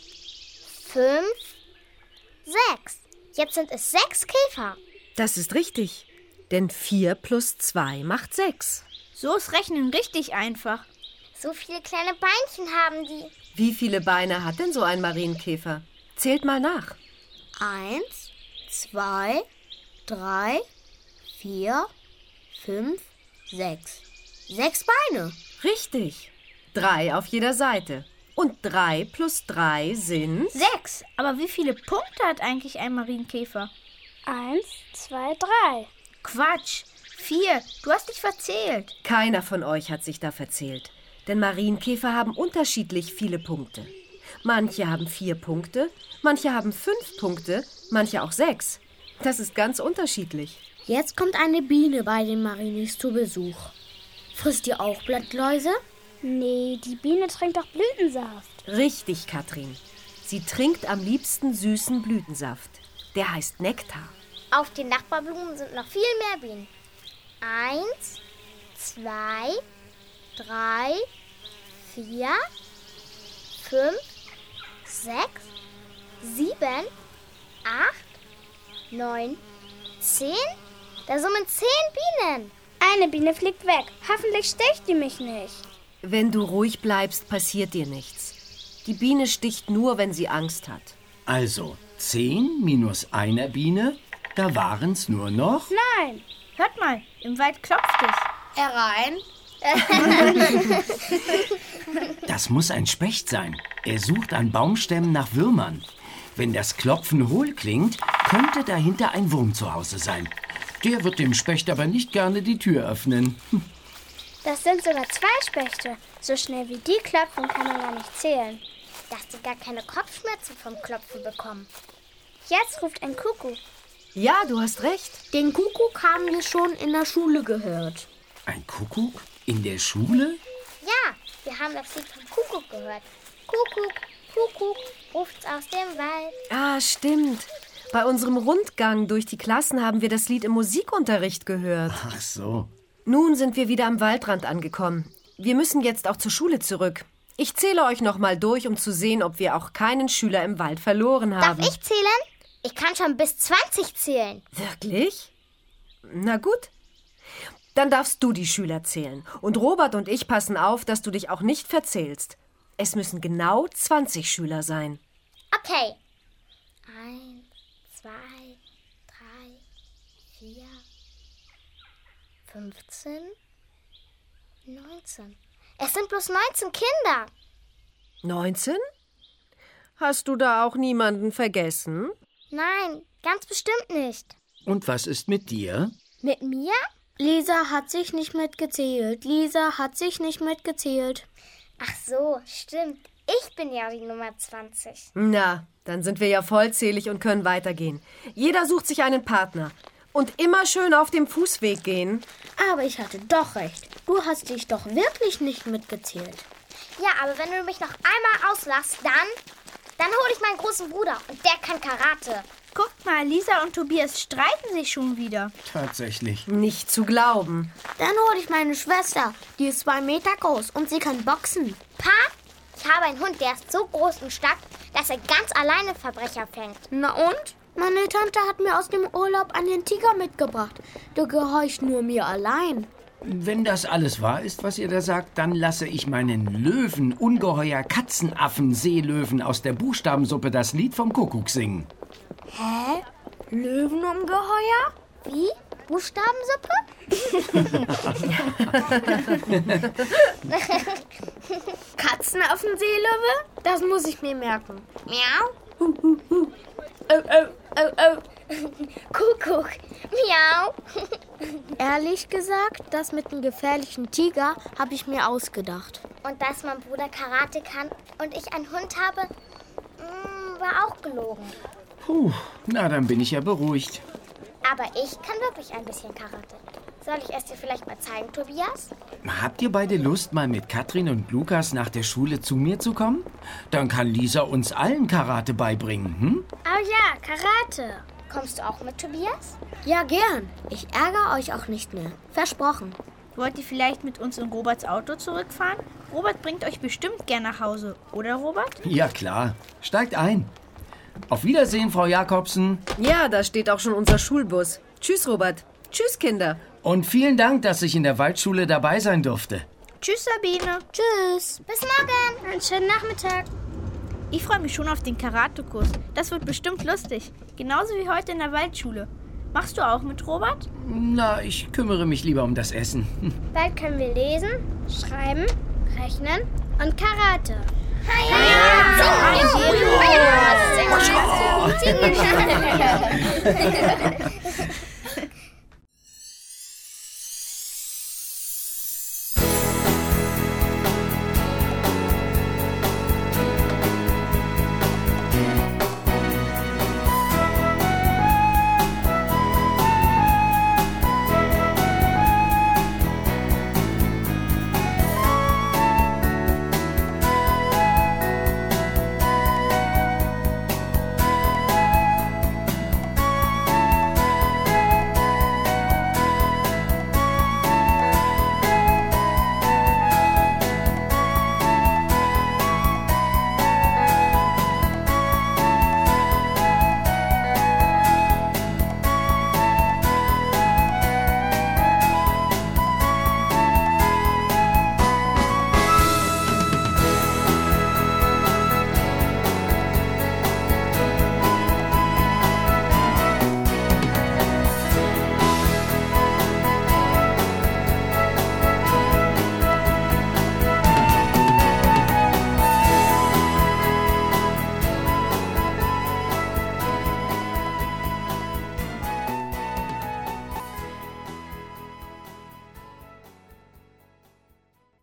fünf, sechs. Jetzt sind es sechs Käfer. Das ist richtig, denn vier plus zwei macht sechs. So ist Rechnen richtig einfach. So viele kleine Beinchen haben die. Wie viele Beine hat denn so ein Marienkäfer? Zählt mal nach. Eins, zwei, drei, vier, fünf, sechs. Sechs Beine. Richtig. Drei auf jeder Seite. Und drei plus drei sind... Sechs. Aber wie viele Punkte hat eigentlich ein Marienkäfer? Eins, zwei, drei. Quatsch. Vier. Du hast dich verzählt. Keiner von euch hat sich da verzählt. Denn Marienkäfer haben unterschiedlich viele Punkte. Manche haben vier Punkte, manche haben fünf Punkte, manche auch sechs. Das ist ganz unterschiedlich. Jetzt kommt eine Biene bei den Marinis zu Besuch. Frisst ihr auch Blattläuse? Nee, die Biene trinkt doch Blütensaft. Richtig, Katrin. Sie trinkt am liebsten süßen Blütensaft. Der heißt Nektar. Auf den Nachbarblumen sind noch viel mehr Bienen. Eins, zwei, drei, vier, fünf, sechs, sieben, acht, neun, zehn. Da summen zehn Bienen. Eine Biene fliegt weg. Hoffentlich sticht die mich nicht. Wenn du ruhig bleibst, passiert dir nichts. Die Biene sticht nur, wenn sie Angst hat. Also, zehn minus einer Biene, da waren's nur noch... Nein, hört mal, im Wald klopft es. Herein. Das muss ein Specht sein. Er sucht an Baumstämmen nach Würmern. Wenn das Klopfen hohl klingt, könnte dahinter ein Wurm zu Hause sein. Der wird dem Specht aber nicht gerne die Tür öffnen. Das sind sogar zwei Spechte. So schnell wie die klopfen, kann man gar nicht zählen. Dass die gar keine Kopfschmerzen vom Klopfen bekommen. Jetzt ruft ein Kuckuck. Ja, du hast recht. Den Kuckuck haben wir schon in der Schule gehört. Ein Kuckuck? In der Schule? Ja, wir haben das Lied vom Kuckuck gehört. Kuckuck, Kuckuck, ruft's aus dem Wald. Ah, stimmt. Bei unserem Rundgang durch die Klassen haben wir das Lied im Musikunterricht gehört. Ach so. Nun sind wir wieder am Waldrand angekommen. Wir müssen jetzt auch zur Schule zurück. Ich zähle euch noch mal durch, um zu sehen, ob wir auch keinen Schüler im Wald verloren haben. Darf ich zählen? Ich kann schon bis zwanzig zählen. Wirklich? Na gut. Dann darfst du die Schüler zählen. Und Robert und ich passen auf, dass du dich auch nicht verzählst. Es müssen genau zwanzig Schüler sein. Okay. Eins, zwei, drei, vier, fünfzehn, neunzehn. Es sind bloß neunzehn Kinder. neunzehn? Hast du da auch niemanden vergessen? Nein, ganz bestimmt nicht. Und was ist mit dir? Mit mir? Lisa hat sich nicht mitgezählt. Lisa hat sich nicht mitgezählt. Ach so, stimmt. Ich bin ja die Nummer zwanzig. Na, dann sind wir ja vollzählig und können weitergehen. Jeder sucht sich einen Partner. Und immer schön auf dem Fußweg gehen. Aber ich hatte doch recht. Du hast dich doch wirklich nicht mitgezählt. Ja, aber wenn du mich noch einmal auslachst, dann... Dann hole ich meinen großen Bruder und der kann Karate. Guckt mal, Lisa und Tobias streiten sich schon wieder. Tatsächlich. Nicht zu glauben. Dann hole ich meine Schwester. Die ist zwei Meter groß und sie kann boxen. Pa, ich habe einen Hund, der ist so groß und stark, dass er ganz alleine Verbrecher fängt. Na und? Meine Tante hat mir aus dem Urlaub einen Tiger mitgebracht. Der gehorcht nur mir allein. Wenn das alles wahr ist, was ihr da sagt, dann lasse ich meinen Löwen, Ungeheuer, Katzenaffen, Seelöwen aus der Buchstabensuppe das Lied vom Kuckuck singen. Hä? Löwenungeheuer? Wie? Buchstabensuppe? Katzenaffen-Seelöwe? Das muss ich mir merken. Miau. Hu, hu, hu. Oh, oh, oh, oh. Kuckuck. Miau. Ehrlich gesagt, das mit dem gefährlichen Tiger habe ich mir ausgedacht. Und dass mein Bruder Karate kann und ich einen Hund habe, mh, war auch gelogen. Puh, na dann bin ich ja beruhigt. Aber ich kann wirklich ein bisschen Karate. Soll ich es dir vielleicht mal zeigen, Tobias? Habt ihr beide Lust, mal mit Katrin und Lukas nach der Schule zu mir zu kommen? Dann kann Lisa uns allen Karate beibringen, hm? Oh ja, Karate. Kommst du auch mit, Tobias? Ja, gern. Ich ärgere euch auch nicht mehr. Versprochen. Wollt ihr vielleicht mit uns in Roberts Auto zurückfahren? Robert bringt euch bestimmt gern nach Hause, oder Robert? Ja, klar. Steigt ein. Auf Wiedersehen, Frau Jakobsen. Ja, da steht auch schon unser Schulbus. Tschüss, Robert. Tschüss, Kinder. Und vielen Dank, dass ich in der Waldschule dabei sein durfte. Tschüss, Sabine. Tschüss. Bis morgen. Einen schönen Nachmittag. Ich freue mich schon auf den Karatekurs. Das wird bestimmt lustig. Genauso wie heute in der Waldschule. Machst du auch mit, Robert? Na, ich kümmere mich lieber um das Essen. Bald können wir lesen, schreiben, rechnen und Karate.